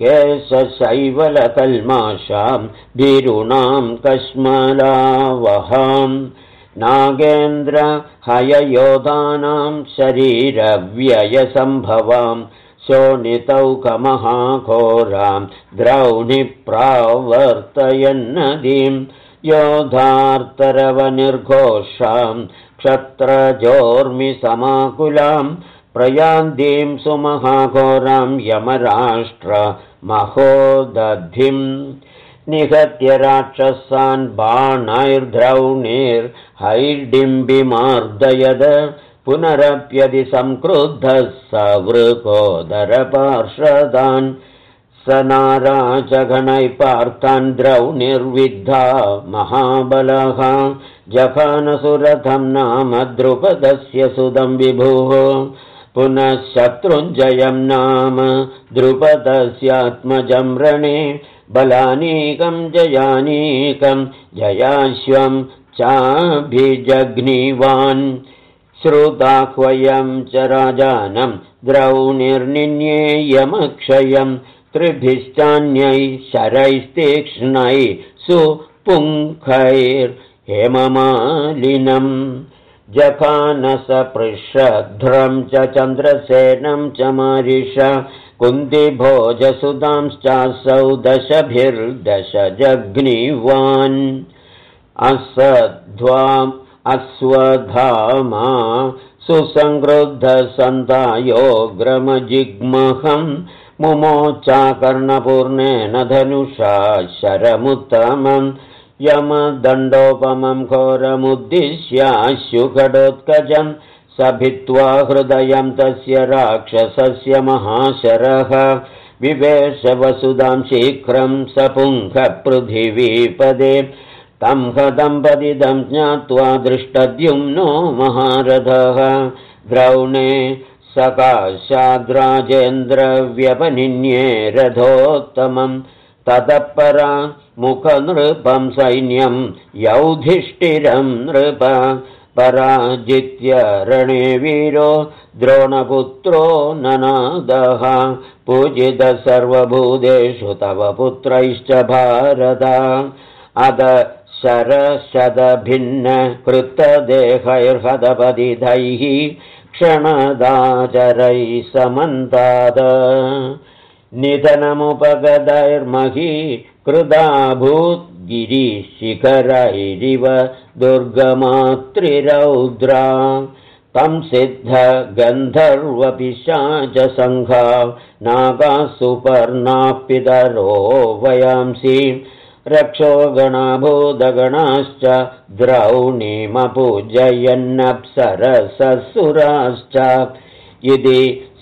केशशैवलकल्माषां भीरुणां कश्मलावहां नागेन्द्र हययोधानां शरीरव्ययसम्भवां शोणितौकमहाघोरां द्रौणिप्रावर्तयन्नदीं योधार्तरवनिर्घोषां क्षत्रजोर्मिसमाकुलां प्रयान्तीं सुमहाघोरां यमराष्ट्रमहोदधिं निहत्य राक्षसान् बाणैर्द्रौणिर्हैडिम्बिमार्दयद पुनरप्यदि संक्रुद्धः सवृकोदरपार्षदान् स नाराजगणैः पार्थान् द्रौणिर्विद्धा महाबलः जघानसुरथं नाम द्रुपदस्य सुदं विभुः पुनः शत्रुञ्जयं नाम द्रुपदस्यात्मजं रणे बलानीकं जयानीकं जयाश्वं चाभिजग्नीवान् श्रुताह्वयं च राजानं द्रौणिर्निन्येयमक्षयं त्रिभिश्चान्यैः शरैस्तीक्ष्णैः सुपुङ्खैर्हेममालिनं जघानसपृषध्रं च चन्द्रसेनं च मारिष कुन्तिभोजसुतांश्चासौ दशभिर्दश जग्नीवान् अश्वत्थामा सुसंक्रुद्धसन्तायोग्रमजिग्महं मुमोचाकर्णपूर्णेन धनुषा शरमुत्तमं यमदण्डोपमं घोरमुद्दिश्याश्युखडोत्कजं सभित्वा हृदयं तस्य राक्षसस्य महाशरः विवेश वसुधां शीघ्रं सपुङ्खपृथिवीपदे तं हदम्पदिदं ज्ञात्वा दृष्टद्युम्नो महारथः द्रौणे सकाशाद्राजेन्द्रव्यपनिन्ये रथोत्तमं ततः परा मुखनृपं सैन्यं यौधिष्ठिरं नृप पराजित्य रणे वीरो द्रोणपुत्रो ननादः पूजितः सर्वभूतेषु तव पुत्रैश्च भारत अद शरशदभिन्न कृतदेहैर्हदपदिधैः क्षणदाचरैः समन्ताद निधनमुपगदैर्मही कृदाभूद्गिरिशिखरैरिव दुर्गमात्रिरौद्रा तं सिद्धगन्धर्वपिशाचसङ्घा नागासुपर्णापितरो वयांसि रक्षोगणाभूतगणाश्च द्रौणीमपूजयन्नप्सरससुराश्च इति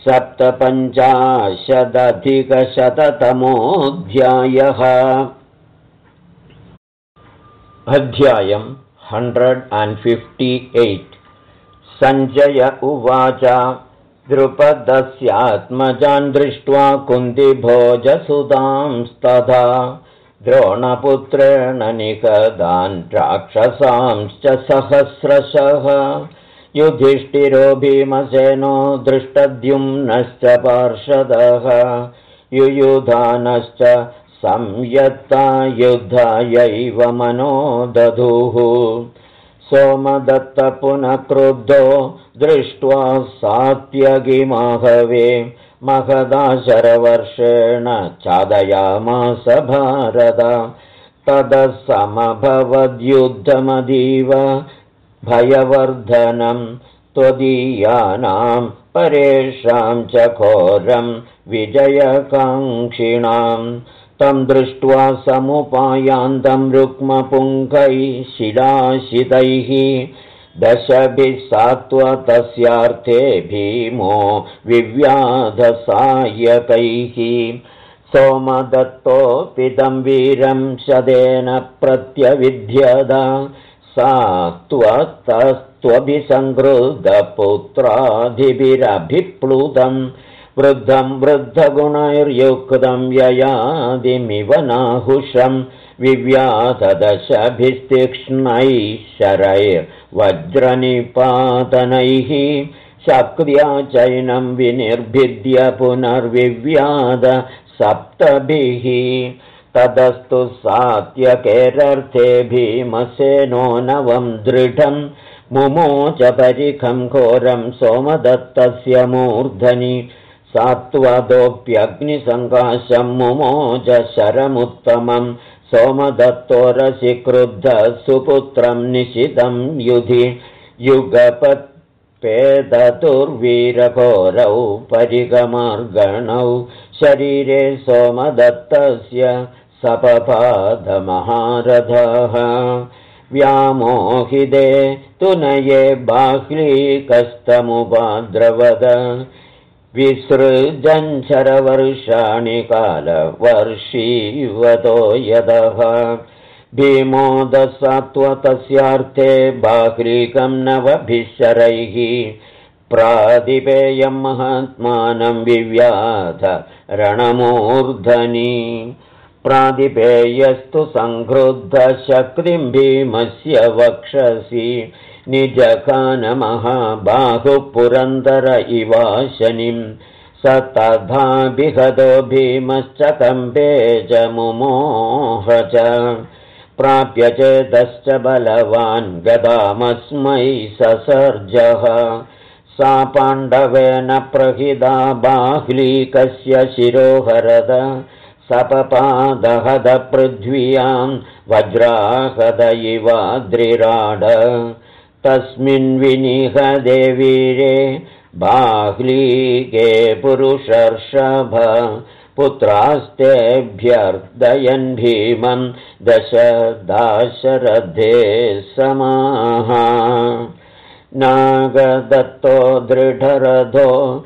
750-अधिकशततमोऽध्यायः। अध्यायम् 158। सञ्जय उवाच द्रुपदस्यात्मजान् दृष्ट्वा कुन्तिभोजसुतांस्तथा द्रोणपुत्रेण निकदान् राक्षसांश्च सहस्रशः युधिष्ठिरो भीमसेनो दृष्टद्युम्नश्च पार्षदः युयुधानश्च संयत्ता युद्धायैव मनो दधुः सोमदत्त पुनः क्रुद्धो दृष्ट्वा सात्यगिमाहवे महदाशरवर्षेण चादयामास भारत ततः समभवद्युद्धमदीव भयवर्धनं त्वदीयानां परेषां च घोरं विजयकाङ्क्षिणां तं दृष्ट्वा समुपायान्तं रुक्मपुङ्खैः शिलाशितैः दशभिः सात्वा तस्यार्थे भीमो विव्याधसायकैः सोमदत्तोऽपितं वीरं शतेन प्रत्यविध्यद सात्वतस्त्वभिसङ्क्रुद्धपुत्राधिभिरभिप्लुतं वृद्धं वृद्धगुणैर्युक्तं ययादिमिव नाहुषं विव्यातदशभिस्तीक्ष्णैः शरैर्वज्रनिपातनैः शक्त्या चैनं विनिर्भिद्य पुनर्विव्याद सप्तभिः तदस्तु सात्यकेरर्थे भीमसेनो नवं दृढं मुमोच परिखं घोरं सोमदत्तस्य मूर्धनि सात्वतोऽप्यग्निसङ्काशं मुमोच शरमुत्तमं सोमदत्तोरसि क्रुद्धः सुपुत्रं निशितं युधि युगपत्पेदतुर्वीरघोरौ परिगमार्गणौ शरीरे सोमदत्तस्य सपपादमहारथः व्यामोहिदे तुनये बाह्लीकस्तमुपाद्रवद विसृजञ्चरवर्षाणि कालवर्षीवतो यदः भीमोदसात्वतस्यार्थे बाह्लीकं नवभिशरैः प्रादिपेयं महात्मानं विव्याध रणमूर्धनि प्रादिपेयस्तु संक्रुद्धशक्तिं भीमस्य वक्षसि निजखानमहाबाहुः पुरन्दर इवाशनिं स तथा बिहदो भीमश्च कम्पे च मुमोह च प्राप्य चेदश्च बलवान् गदामस्मै ससर्जः सा पाण्डवेन प्रहिदा बाह्लीकस्य शिरोहरद सपपादहद पृथ्व्यां वज्राहद इवाद्रिराड तस्मिन् विनिहदे वीरे बाह्लीके पुरुषर्षभ पुत्रास्तेभ्यर्दयन् भीमं दशदाशरथे समाः नागदत्तो दृढरथो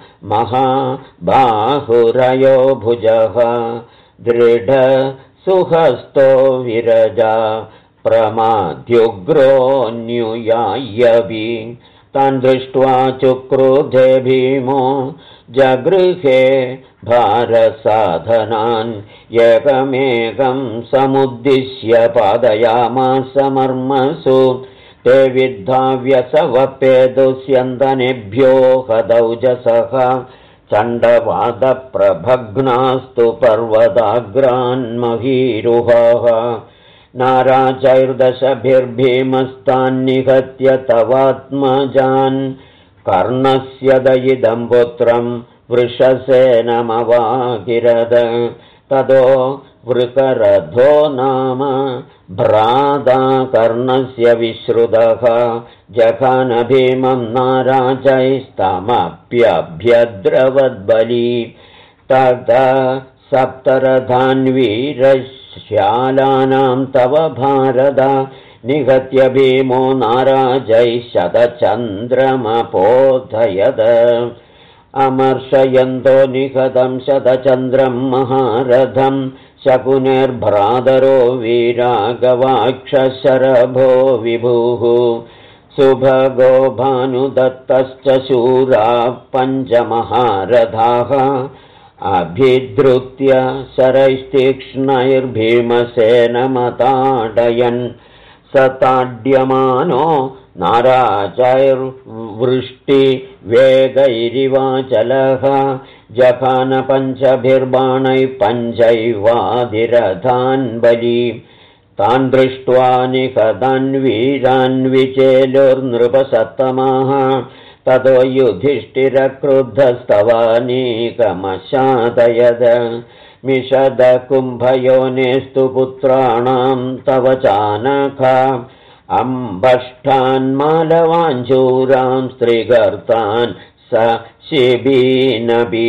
महाबाहुरयो भुजः दृढसुहस्तो विरजा प्रमाद्युग्रोऽन्युयाय्यपि तान् दृष्ट्वा चुक्रुधे भीमो जगृहे भारसाधनान् एकमेकं समुद्दिश्य पादयामास मर्मसु ते विद्धाव्यसवपेदुष्यन्दनेभ्यो हदौजसः चण्डवादप्रभग्नास्तु पर्वताग्रान्महीरुहः नाराचैर्दशभिर्भीमस्तान्निहत्य तवात्मजान् कर्णस्य दयिदं पुत्रं वृषसेनमवाकिरद ततो वृकरथो नाम भ्राता कर्णस्य विश्रुतः जघान भीमं नाराचैस्तमप्यभ्यद्रवद्बली तदा सप्तरथान्वीरश्यालानां तव भारत निहत्य भीमो नाराजैः शतचन्द्रमपोधयद अमर्षयन्तो निहतं शतचन्द्रं महारथं शकुनेर्भ्रातरो वीरागवाक्षशरभो विभुः सुभगो भानुदत्तश्च शूरा पञ्चमहारथाः अभिद्रुत्य शरैस्तीक्ष्णैर्भीमसेनमताडयन् सताड्यमानो नाराचैर्वृष्टिवेगैरिवाचलः जघान पञ्चभिर्बाणैः पञ्चैवाधिरथान् बली तान् दृष्ट्वा निहतान् वीरान् विचेलुर्नृपसत्तमाः ततो युधिष्ठिरक्रुद्धस्तवानीकमशादयद मिषदकुम्भयोनेस्तु पुत्राणां तव चानखा अम्बष्ठान्मालवाञ्चूरां स्त्रीगर्तान् स शिबीनबी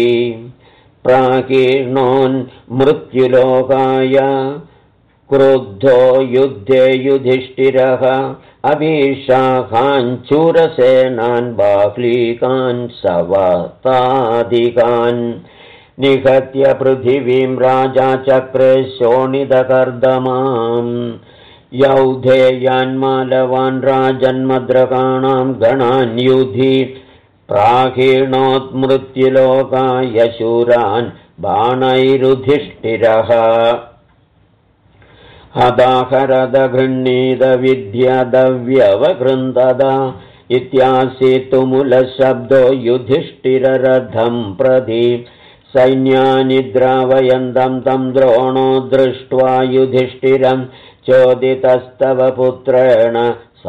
प्राकीर्णोन्मृत्युलोकाय क्रुद्धो युद्धे युधिष्ठिरः अभीशाखाञ्चूरसेनान् बाह्लीकान् सवतादिकान् निहत्य पृथिवीं राजा चक्रे शोणितकर्दमाम् यौधेयान् मालवान् राजन्मद्रकाणां गणान् युधि प्राहीणोत्मृत्युलोकाय शूरान् बाणैरुधिष्ठिरः हदाहरदगृह्णीतविद्यदव्यवकृन्दद इत्यासीतुमुलशब्दो युधिष्ठिररथं प्रति सैन्यानि द्रावयन्तं तं द्रोणो दृष्ट्वा युधिष्ठिरं चोदितस्तव पुत्रेण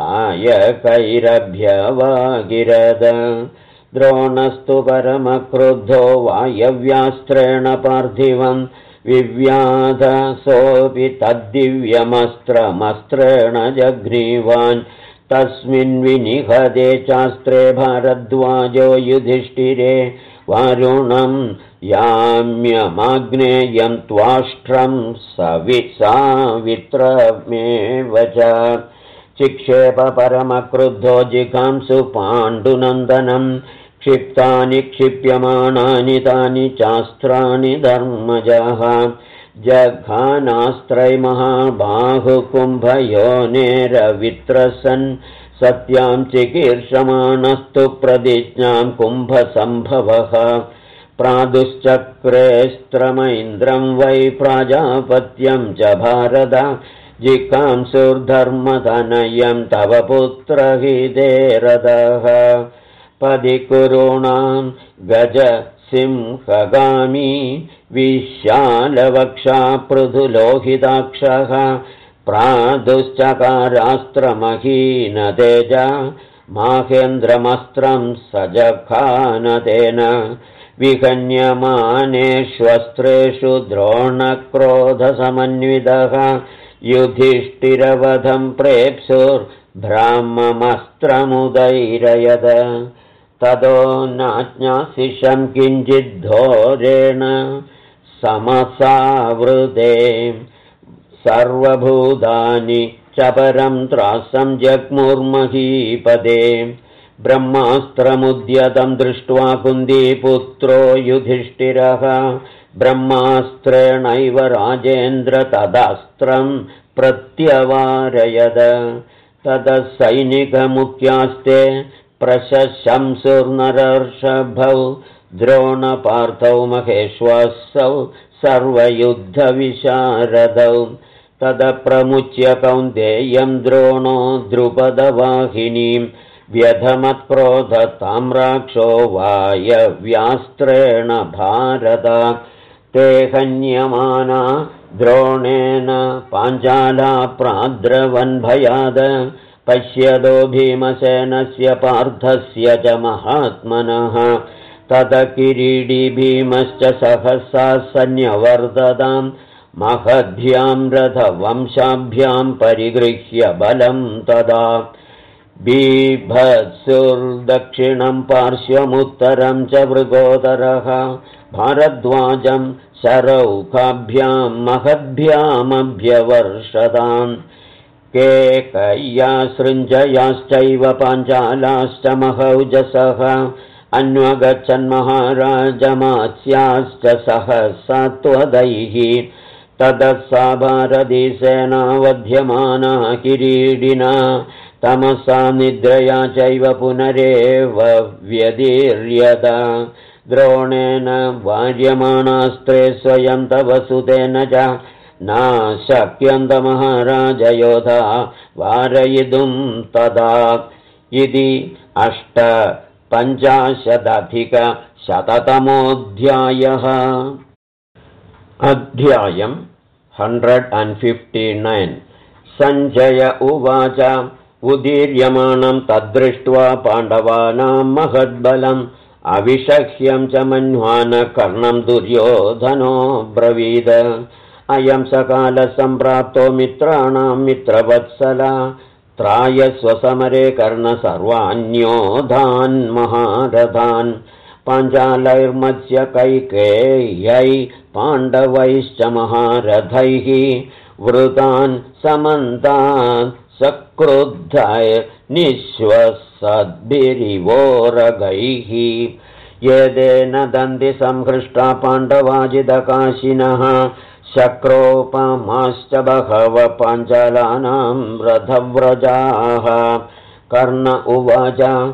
सायकैरभ्यवागिरद द्रोणस्तु परमक्रुद्धो वायव्यास्त्रेण पार्थिवं विव्याध सोऽपि तद्दिव्यमस्त्रमस्त्रेण जग्रीवान् तस्मिन् विनिहते चास्त्रे भारद्वाजो युधिष्ठिरे वारुणं याम्यमाग्नेयं त्वाष्ट्रं सावित्रमेव च चिक्षेप परमक्रुद्धो जिघांसु पाण्डुनन्दनं क्षिप्तानि क्षिप्यमाणानि तानि चास्त्राणि धर्मजः जघानास्त्रैमहाबाहुकुम्भयोनेरवित्रसन् सत्यां चिकीर्षमाणस्तु प्रतिज्ञां कुम्भसम्भवः प्रादुश्चक्रेस्त्रमैन्द्रं वै प्राजापत्यं च भारत जिघांसुर्धर्मतनयं तव पुत्र हि देरदः पदिकुरूणां गजसिंहगामी विशालवक्षा पृथुलोहिताक्षः प्रादुश्चकारास्त्रमहीनतेज माहेन्द्रमस्त्रं सजखानतेन विहन्यमानेष्वस्त्रेषु द्रोणक्रोधसमन्वितः युधिष्ठिरवधं प्रेप्सुर्ब्राह्ममस्त्रमुदैरयद ततो नाज्ञासिषं किञ्चिद्धोरेण समसावृते सर्वभूतानि च परं त्रासं जग्मुर्महीपदे ब्रह्मास्त्रमुद्यतं दृष्ट्वा कुन्दीपुत्रो युधिष्ठिरः ब्रह्मास्त्रेणैव राजेन्द्र तदस्त्रं प्रत्यवारयद ततः सैनिकमुख्यास्ते प्रशशंसुर्नरर्षभौ द्रोणपार्थौ महेश्वासौ सर्वयुद्धविशारदौ तदप्रमुच्य कौन्तेयं द्रोणो द्रुपदवाहिनीं व्यधमत्क्रोधताम्राक्षो वायव्यास्त्रेण भारत ते हन्यमाना द्रोणेन पाञ्चाला प्राद्रवन्भयाद पश्यदो भीमसेनस्य पार्थस्य च महात्मनः तत किरीटी भीमश्च सहसा सन्यवर्ततां महद्भ्यां रथवंशाभ्यां परिगृह्य बलं तदा बीभत्सुर्दक्षिणं पार्श्वमुत्तरं च मृगोदरः भारद्वाजं शरौखाभ्यां महद्भ्यामभ्यवर्षताम् केकय्या सृञ्जयाश्चैव पाञ्चालाश्च महौजसः अन्वगच्छन्महाराजमात्स्याश्च सहसात्वदैः ततः सा भारती सेना वध्यमाना किरीटिना तमसा निद्रया चैव पुनरेव व्यदीर्यत द्रोणेन वार्यमाणास्त्रे स्वयं तव सुतेन च नाशक्यन्तमहाराजयोधा वारयितुं तदा इति 850-शततमोऽध्यायः। अध्यायम् 159। सञ्जय उवाच उदीर्यमाणं तद्दृष्ट्वा पाण्डवानां महद्बलम् अविषह्यं च मन्वान कर्णं दुर्योधनो ब्रवीद अयं सकालसम्प्राप्तो मित्राणां मित्रवत्सला त्रायस्वसमरे कर्ण सर्वान्योधान् महारथान् पाञ्चालैर्मत्स्य कैकेय्यै पाण्डवैश्च महारथैः वृतान् समन्तान् सक्रुद्धैर्निःश्वसद्भिरिवोरगैः येदेन दन्ति संहृष्टा पाण्डवाजितकाशिनः शक्रोपमाश्च बहवः पाञ्चालानां रथव्रजाः। कर्ण उवाच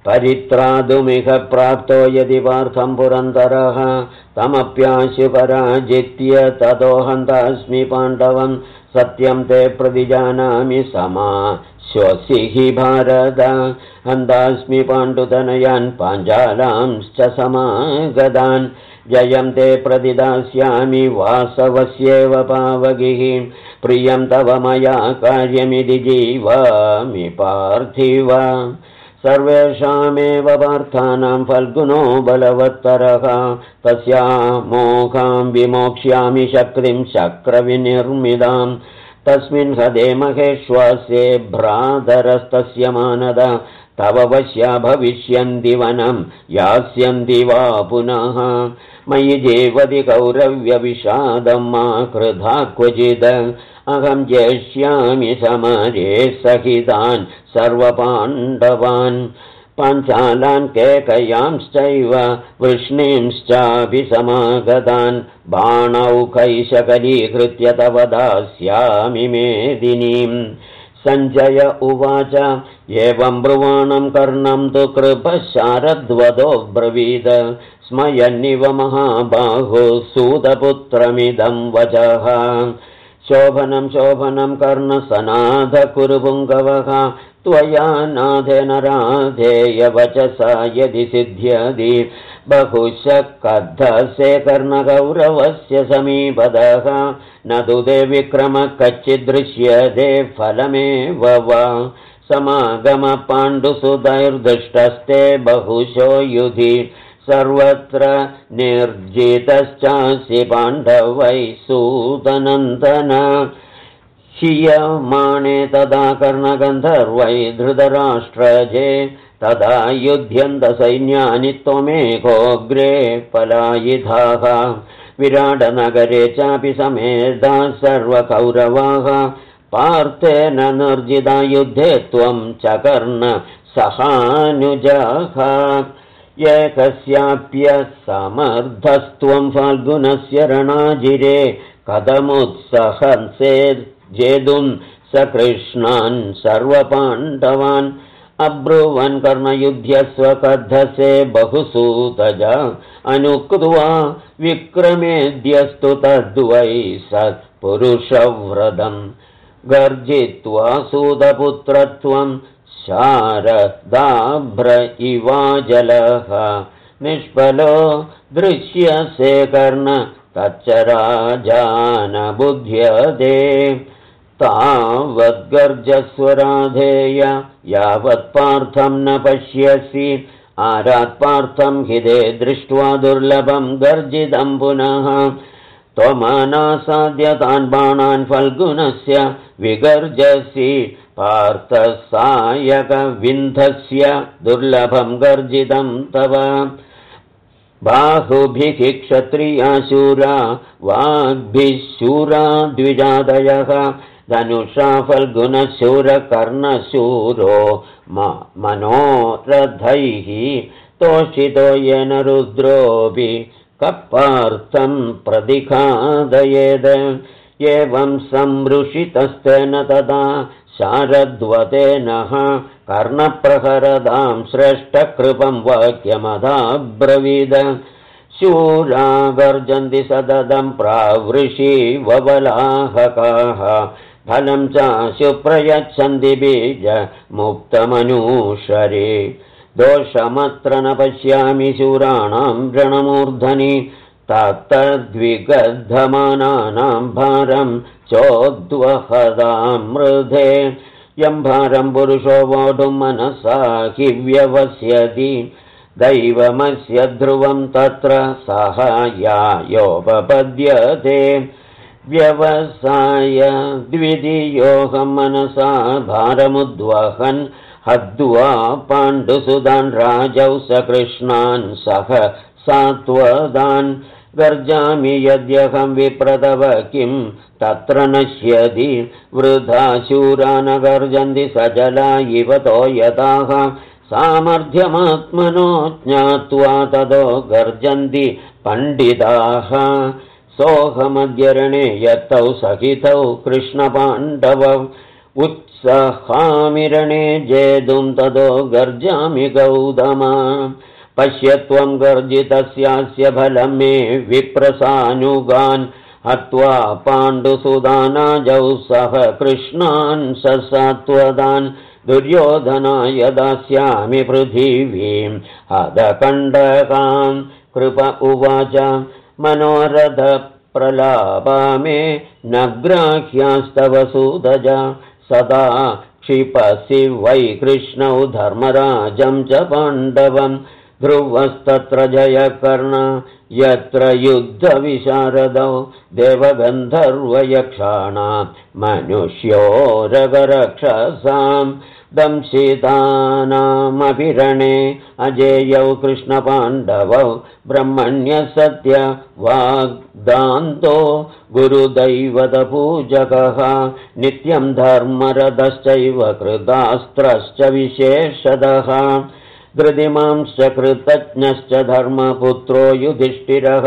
परित्रातुमिह प्राप्तो यदि पार्थं पुरन्दरः तमप्याशु पराजित्य ततो हन्तास्मि पाण्डवं सत्यं ते प्रतिजानामि समाश्वसि हि भारत हन्तास्मि पाण्डुतनयान् पाञ्चालांश्च समागतान् जयं ते प्रतिदास्यामि वासवस्येव पावगिः प्रियं तव मया कार्यमिति जीवामि पार्थिव सर्वेषामेव पार्थानां फल्गुनो बलवत्तरः तस्यामोघां विमोक्ष्यामि शक्तिं शक्रविनिर्मितां तस्मिन् हदे महेश्वासे भ्रातरस्तस्य मानद तव वश्या भविष्यन्ति वनं यास्यन्ति वा पुनः मयि जीवति कौरव्यविषादं मा कृधा क्वचित् अहं जेष्यामि समरे सहितान् सर्वपाण्डवान् पाञ्चालान् केकयांश्चैव वृष्णींश्चापि समागतान् बाणौकैशकलीकृत्य तव दास्यामि मेदिनीम् सञ्जय उवाच एवं ब्रुवाणं कर्णं तु कृपः शारद्वदो ब्रवीद स्मयन्निव महाबाहो सूतपुत्रमिदं वचः शोभनं शोभनं कर्णसनाथ कुरु पुङ्गवः त्वया नाथेन राधेय वचसा यदि सिद्ध्यति बहुशः कद्धसे कर्णगौरवस्य समीपतः न तु ते विक्रमः कच्चिदृश्यते फलमेव वा समागमपाण्डुसुतैर्दृष्टस्ते बहुशो युधि सर्वत्र निर्जितश्चासि पाण्डवैः सूतनन्दन हीयमाणे तदा कर्णगन्धर्वै धृतराष्ट्रजे तदा युध्यन्तसैन्यानि त्वमेकोऽग्रे पलायिधाः विराटनगरे चापि समेधा सर्वकौरवाः पार्थेन निर्जिता युद्धे त्वं च कर्ण सहानुजाः एकस्याप्यसमर्थस्त्वं फाल्गुनस्य रणाजिरे कथमुत्सहंसे जेतुं सकृष्णान् सर्वपाण्डवान् अब्रुवन् कर्णयुध्यस्व कद्धसे बहुसूतजा अनुक्त्वा विक्रमेद्यस्तु तद्वै सत्पुरुषव्रतम् गर्जित्वा सूतपुत्रत्वं शारदाभ्र इवाजलः निष्फलो दृश्यसे कर्ण तच्च राजानबुध्यते तावद्गर्जस्वराधेय यावत्पार्थं न पश्यसि आरात्पार्थं हि ते दृष्ट्वा दुर्लभं गर्जितं पुनः त्वमनासाद्य तान् बाणान् फल्गुनस्य विगर्जसि पार्थसायकविन्धस्य दुर्लभं गर्जितं तव बाहुभिः क्षत्रिया शूरा वाग्भिः शूरा द्विजादयः धनुषा फल्गुनशूरकर्णशूरो मनोरथैः तोषितो येन रुद्रोऽपि कपार्थं प्रतिखादयेद एवं संवृषितस्तेन तदा शारद्वतेनः कर्णप्रहरदां श्रेष्ठकृपं वाक्यमदाब्रवीद शूरा गर्जन्ति सततं प्रावृषीवबलाहकाः फलं चाशु प्रयच्छन्ति बीजमुक्तमनूषरे दोषमत्र न पश्यामि शूराणां रणमूर्धनि तत्तद्विगद्धमानानां भारं चोद्वहदां मृधे यं भारं पुरुषो वोढुं मनसा हि व्यवस्यति दैवमस्य ध्रुवं तत्र साहाय्यायोपपद्यते व्यवसाय द्वितीयोऽहं मनसा भारमुद्वहन् हद्वा पाण्डुसुतान् राजौ सकृष्णान् सह सात्वदान् गर्जामि यद्यहं विप्रतव किं तत्र नश्यति वृथा शूरा न गर्जन्ति सजला इव तोयताः सामर्थ्यमात्मनो ज्ञात्वा ततो गर्जन्ति पण्डिताः सोऽहमद्य रणे यत्तौ सहितौ कृष्णपाण्डवौ उत्सहामिरणे जेतुं ततो गर्जामि गौतमा पश्य त्वं गर्जितस्यास्य फलं मे विप्रसानुगान् हत्वा पाण्डुसुदानाजौ सह कृष्णान् ससात्वदान् दुर्योधनाय दास्यामि पृथिवीम् हदकण्डकान् कृप उवाच मनोरथ प्रलापा मे न ग्राह्यास्तव सुदज सदा क्षिपसि वै कृष्णौ धर्मराजं च पाण्डवम् ध्रुवस्तत्र जयकर्ण यत्र युद्धविशारदौ देवगन्धर्वयक्षाणां मनुष्योरगरक्षसां दंशितानामपि रणे अजेयौ कृष्णपाण्डवौ ब्रह्मण्यसत्य वाग्दान्तो गुरुदैवतपूजकः नित्यं धर्मरथश्चैव कृतास्त्रश्च विशेषतः धृतिमांश्च कृतज्ञश्च धर्मपुत्रो युधिष्ठिरः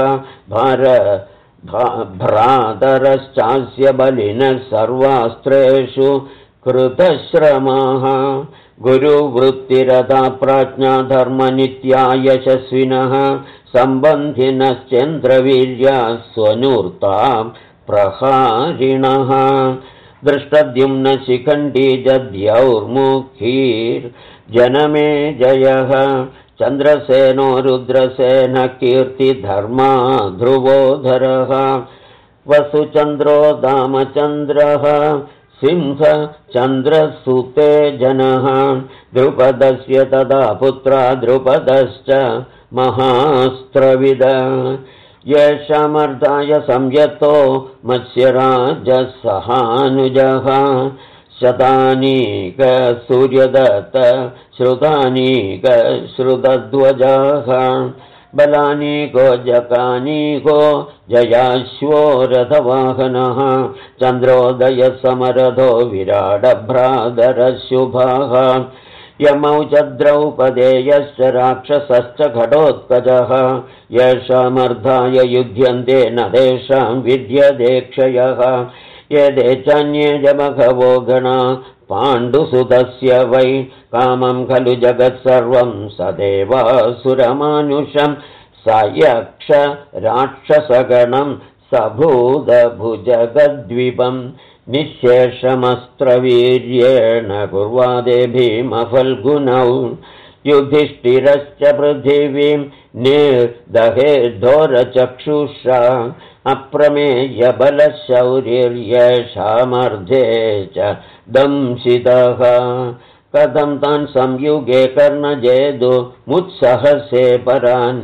भ्रातरश्चास्य बलिनः सर्वास्त्रेषु कृतश्रमाः गुरुवृत्तिरता प्राज्ञा धर्मनित्या यशस्विनः सम्बन्धिनश्चन्द्रवीर्या स्वनूर्ता प्रहारिणः दृष्टद्युम्न शिखण्डी जद्यौर्मुखीर्जनमे जयः चन्द्रसेनो रुद्रसेन कीर्तिधर्मा ध्रुवोधरः वसुचन्द्रो दामचन्द्रः सिंह चन्द्रसुते जनः द्रुपदस्य तदा पुत्रा द्रुपदश्च महास्त्रविद येषामर्धाय संयतो मत्स्यराजः सहानुजः शतानीक सूर्यदत्त श्रुतानीक श्रुतध्वजः बलानीको जकानीको जयाश्वो रथवाहनः चन्द्रोदय समरथो विराडभ्रातरशुभः यमौ च द्रौपदेयश्च राक्षसश्च घटोत्कचः येषामर्धाय युध्यन्ते न तेषां विद्यते क्षयः यदे चान्ये च बहवो गणा पाण्डुसुतस्य वै कामं खलु जगत्सर्वं सदेवासुरमानुषं स यक्ष राक्षसगणं सभूतभुजगद्विपं निःशेषमस्त्रवीर्येण कुर्वादे भीमफल्गुनौ युधिष्ठिरश्च पृथिवीं निर्दहेद्धोरचक्षुषा अप्रमेयबलशौर्यर्येषामर्धे च दंशितः कथं तान् संयुगे कर्णजेदु मुत्सहसे परान्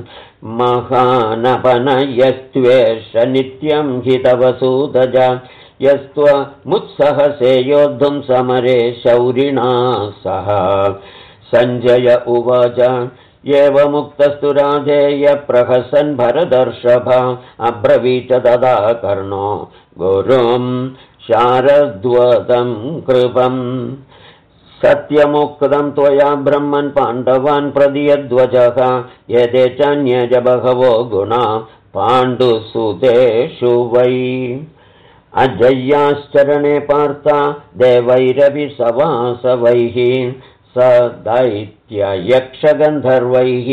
महानपनयस्त्वेष नित्यं हि तव सुतज यस्त्वमुत्सहसे योद्धुं समरे शौरिणा सह सञ्जय उवाच एवमुक्तस्तु राधेय प्रहसन् भरतर्षभ अब्रवीच तदा कर्णो गुरुं शारद्वतं कृपम् सत्यमुक्तं त्वया ब्रह्मन् पाण्डवान् प्रदियध्वजः एते चान्ये च बहवो गुणा पाण्डुसुतेषु वै अजय्याश्चरणे पार्था देवैरपि सवासवैः स दैत्ययक्षगन्धर्वैः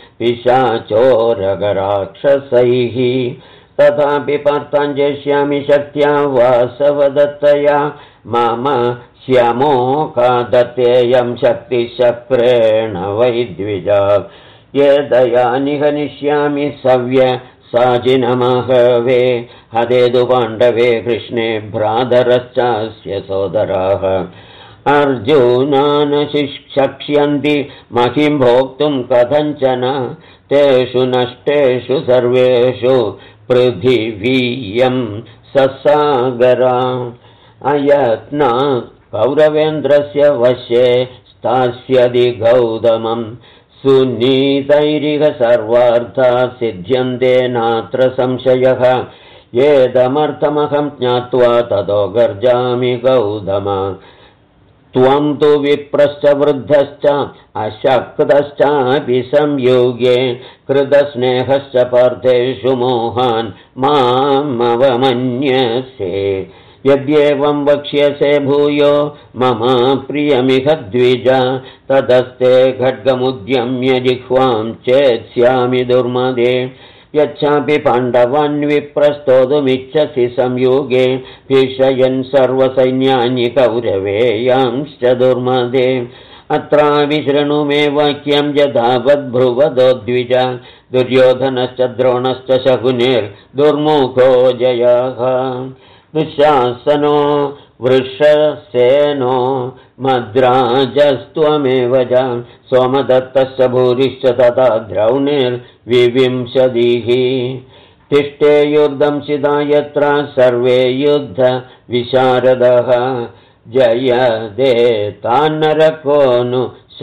पिशाचोरगराक्षसैः तथापि पार्थान् जेष्यामि शक्त्या वासवदत्तया मम श्यमोकादत्तेयं शक्तिशक्रेण वैद्विजा ये दया निहनिष्यामि सव्य साचिनमहवे हदेदु पाण्डवे कृष्णे भ्रातरश्चास्य सोदराः अर्जुनान् शिक्ष्यन्ति महिं भोक्तुं कथञ्चन तेषु नष्टेषु सर्वेषु पृथिवीयं ससागरा अयत्ना कौरवेन्द्रस्य वश्ये स्थास्यति गौतमं सुनीतैरिह सर्वार्था सिद्ध्यन्ते नात्र संशयः येदमर्थमहं ज्ञात्वा ततो गर्जामि गौतम त्वं तु विप्रश्च वृद्धश्च अशक्तश्चापि संयोगे कृतस्नेहश्च पार्थेषु मोहान् मामवमन्यसे यद्येवं वक्ष्यसे भूयो मम प्रियमिह द्विज ततस्ते खड्गमुद्यम्य जिह्वां चेत्स्यामि दुर्मदे यच्छापि पाण्डवान् विप्रस्तोतुमिच्छसि संयुगे भीषयन् सर्वसैन्यानि कौरवेयांश्च दुर्मदे अत्राविशृणु मे वाक्यं यथावद्ब्रुवदो द्विज दुर्योधनश्च द्रोणश्च शकुनिर्दुर्मुखो जयः दुःशासनो वृषसेनो मद्राजस्त्वमेव च सोमदत्तश्च भूरिश्च तथा द्रौणिर्विंशतिः तिष्ठेयुर्दंशिता यत्र सर्वे युद्धविशारदः जयदेतान्नरको नु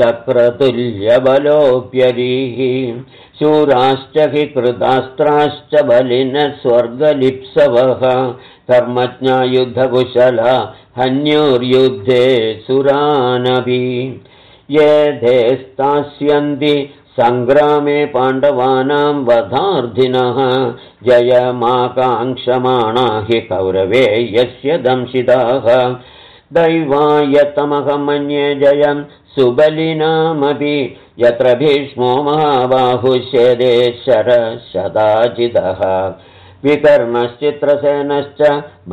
शक्रतुल्यबलोऽप्यरीः शूराश्च हि कृतास्त्राश्च बलिनः स्वर्गलिप्सवः कर्मज्ञा युद्धकुशला हन्युर्युद्धे सुरानपि ये धेस्तास्यन्ति सङ्ग्रामे पाण्डवानां वधार्थिनः जयमाकाङ्क्षमाणा हि कौरवे यस्य दंशिताः दैवायतमहं मन्ये जयं सुबलिनामपि यत्र भीष्मो महाबाहुश्येदे शरशताजितः विकर्णश्चित्रसेनश्च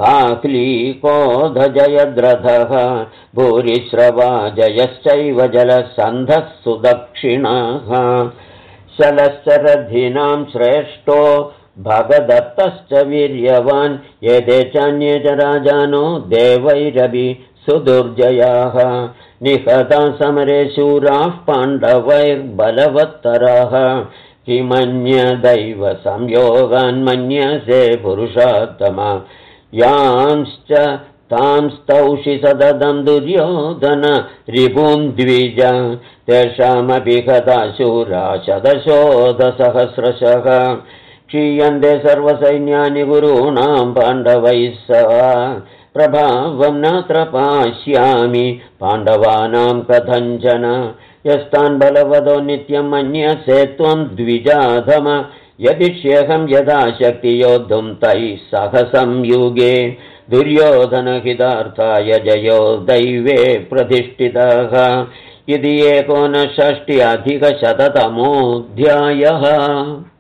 बाह्लीकोधजयद्रथः भूरिश्रवा जयश्चैव जलसन्धः सुदक्षिणः शलश्च रथीनां श्रेष्ठो भगदत्तश्च वीर्यवान् एते चान्ये च राजानो देवैरपि सुदुर्जयाः निहता समरे शूराः पाण्डवैर्बलवत्तराः किमन्यदैव संयोगान्मन्यसे पुरुषोत्तमा यांश्च तांस्तौषि सततं दुर्योधन रिपुं द्विज तेषामपि हता शूरा शतशोधसहस्रशः क्षीयन्ते सर्वसैन्यानि गुरूणां पाण्डवैः सह प्रभावं नात्र पास्यामि पाण्डवानां कथञ्चन यस्तान् बलवदो नित्यं मन्यसे त्वं द्विजाधम यदिष्येऽहं यदा शक्ति योद्धुं तैः सह संयुगे दुर्योधनहितार्थाय जयो दैवे प्रतिष्ठितः इति 1960 अधिकशततमोऽध्यायः।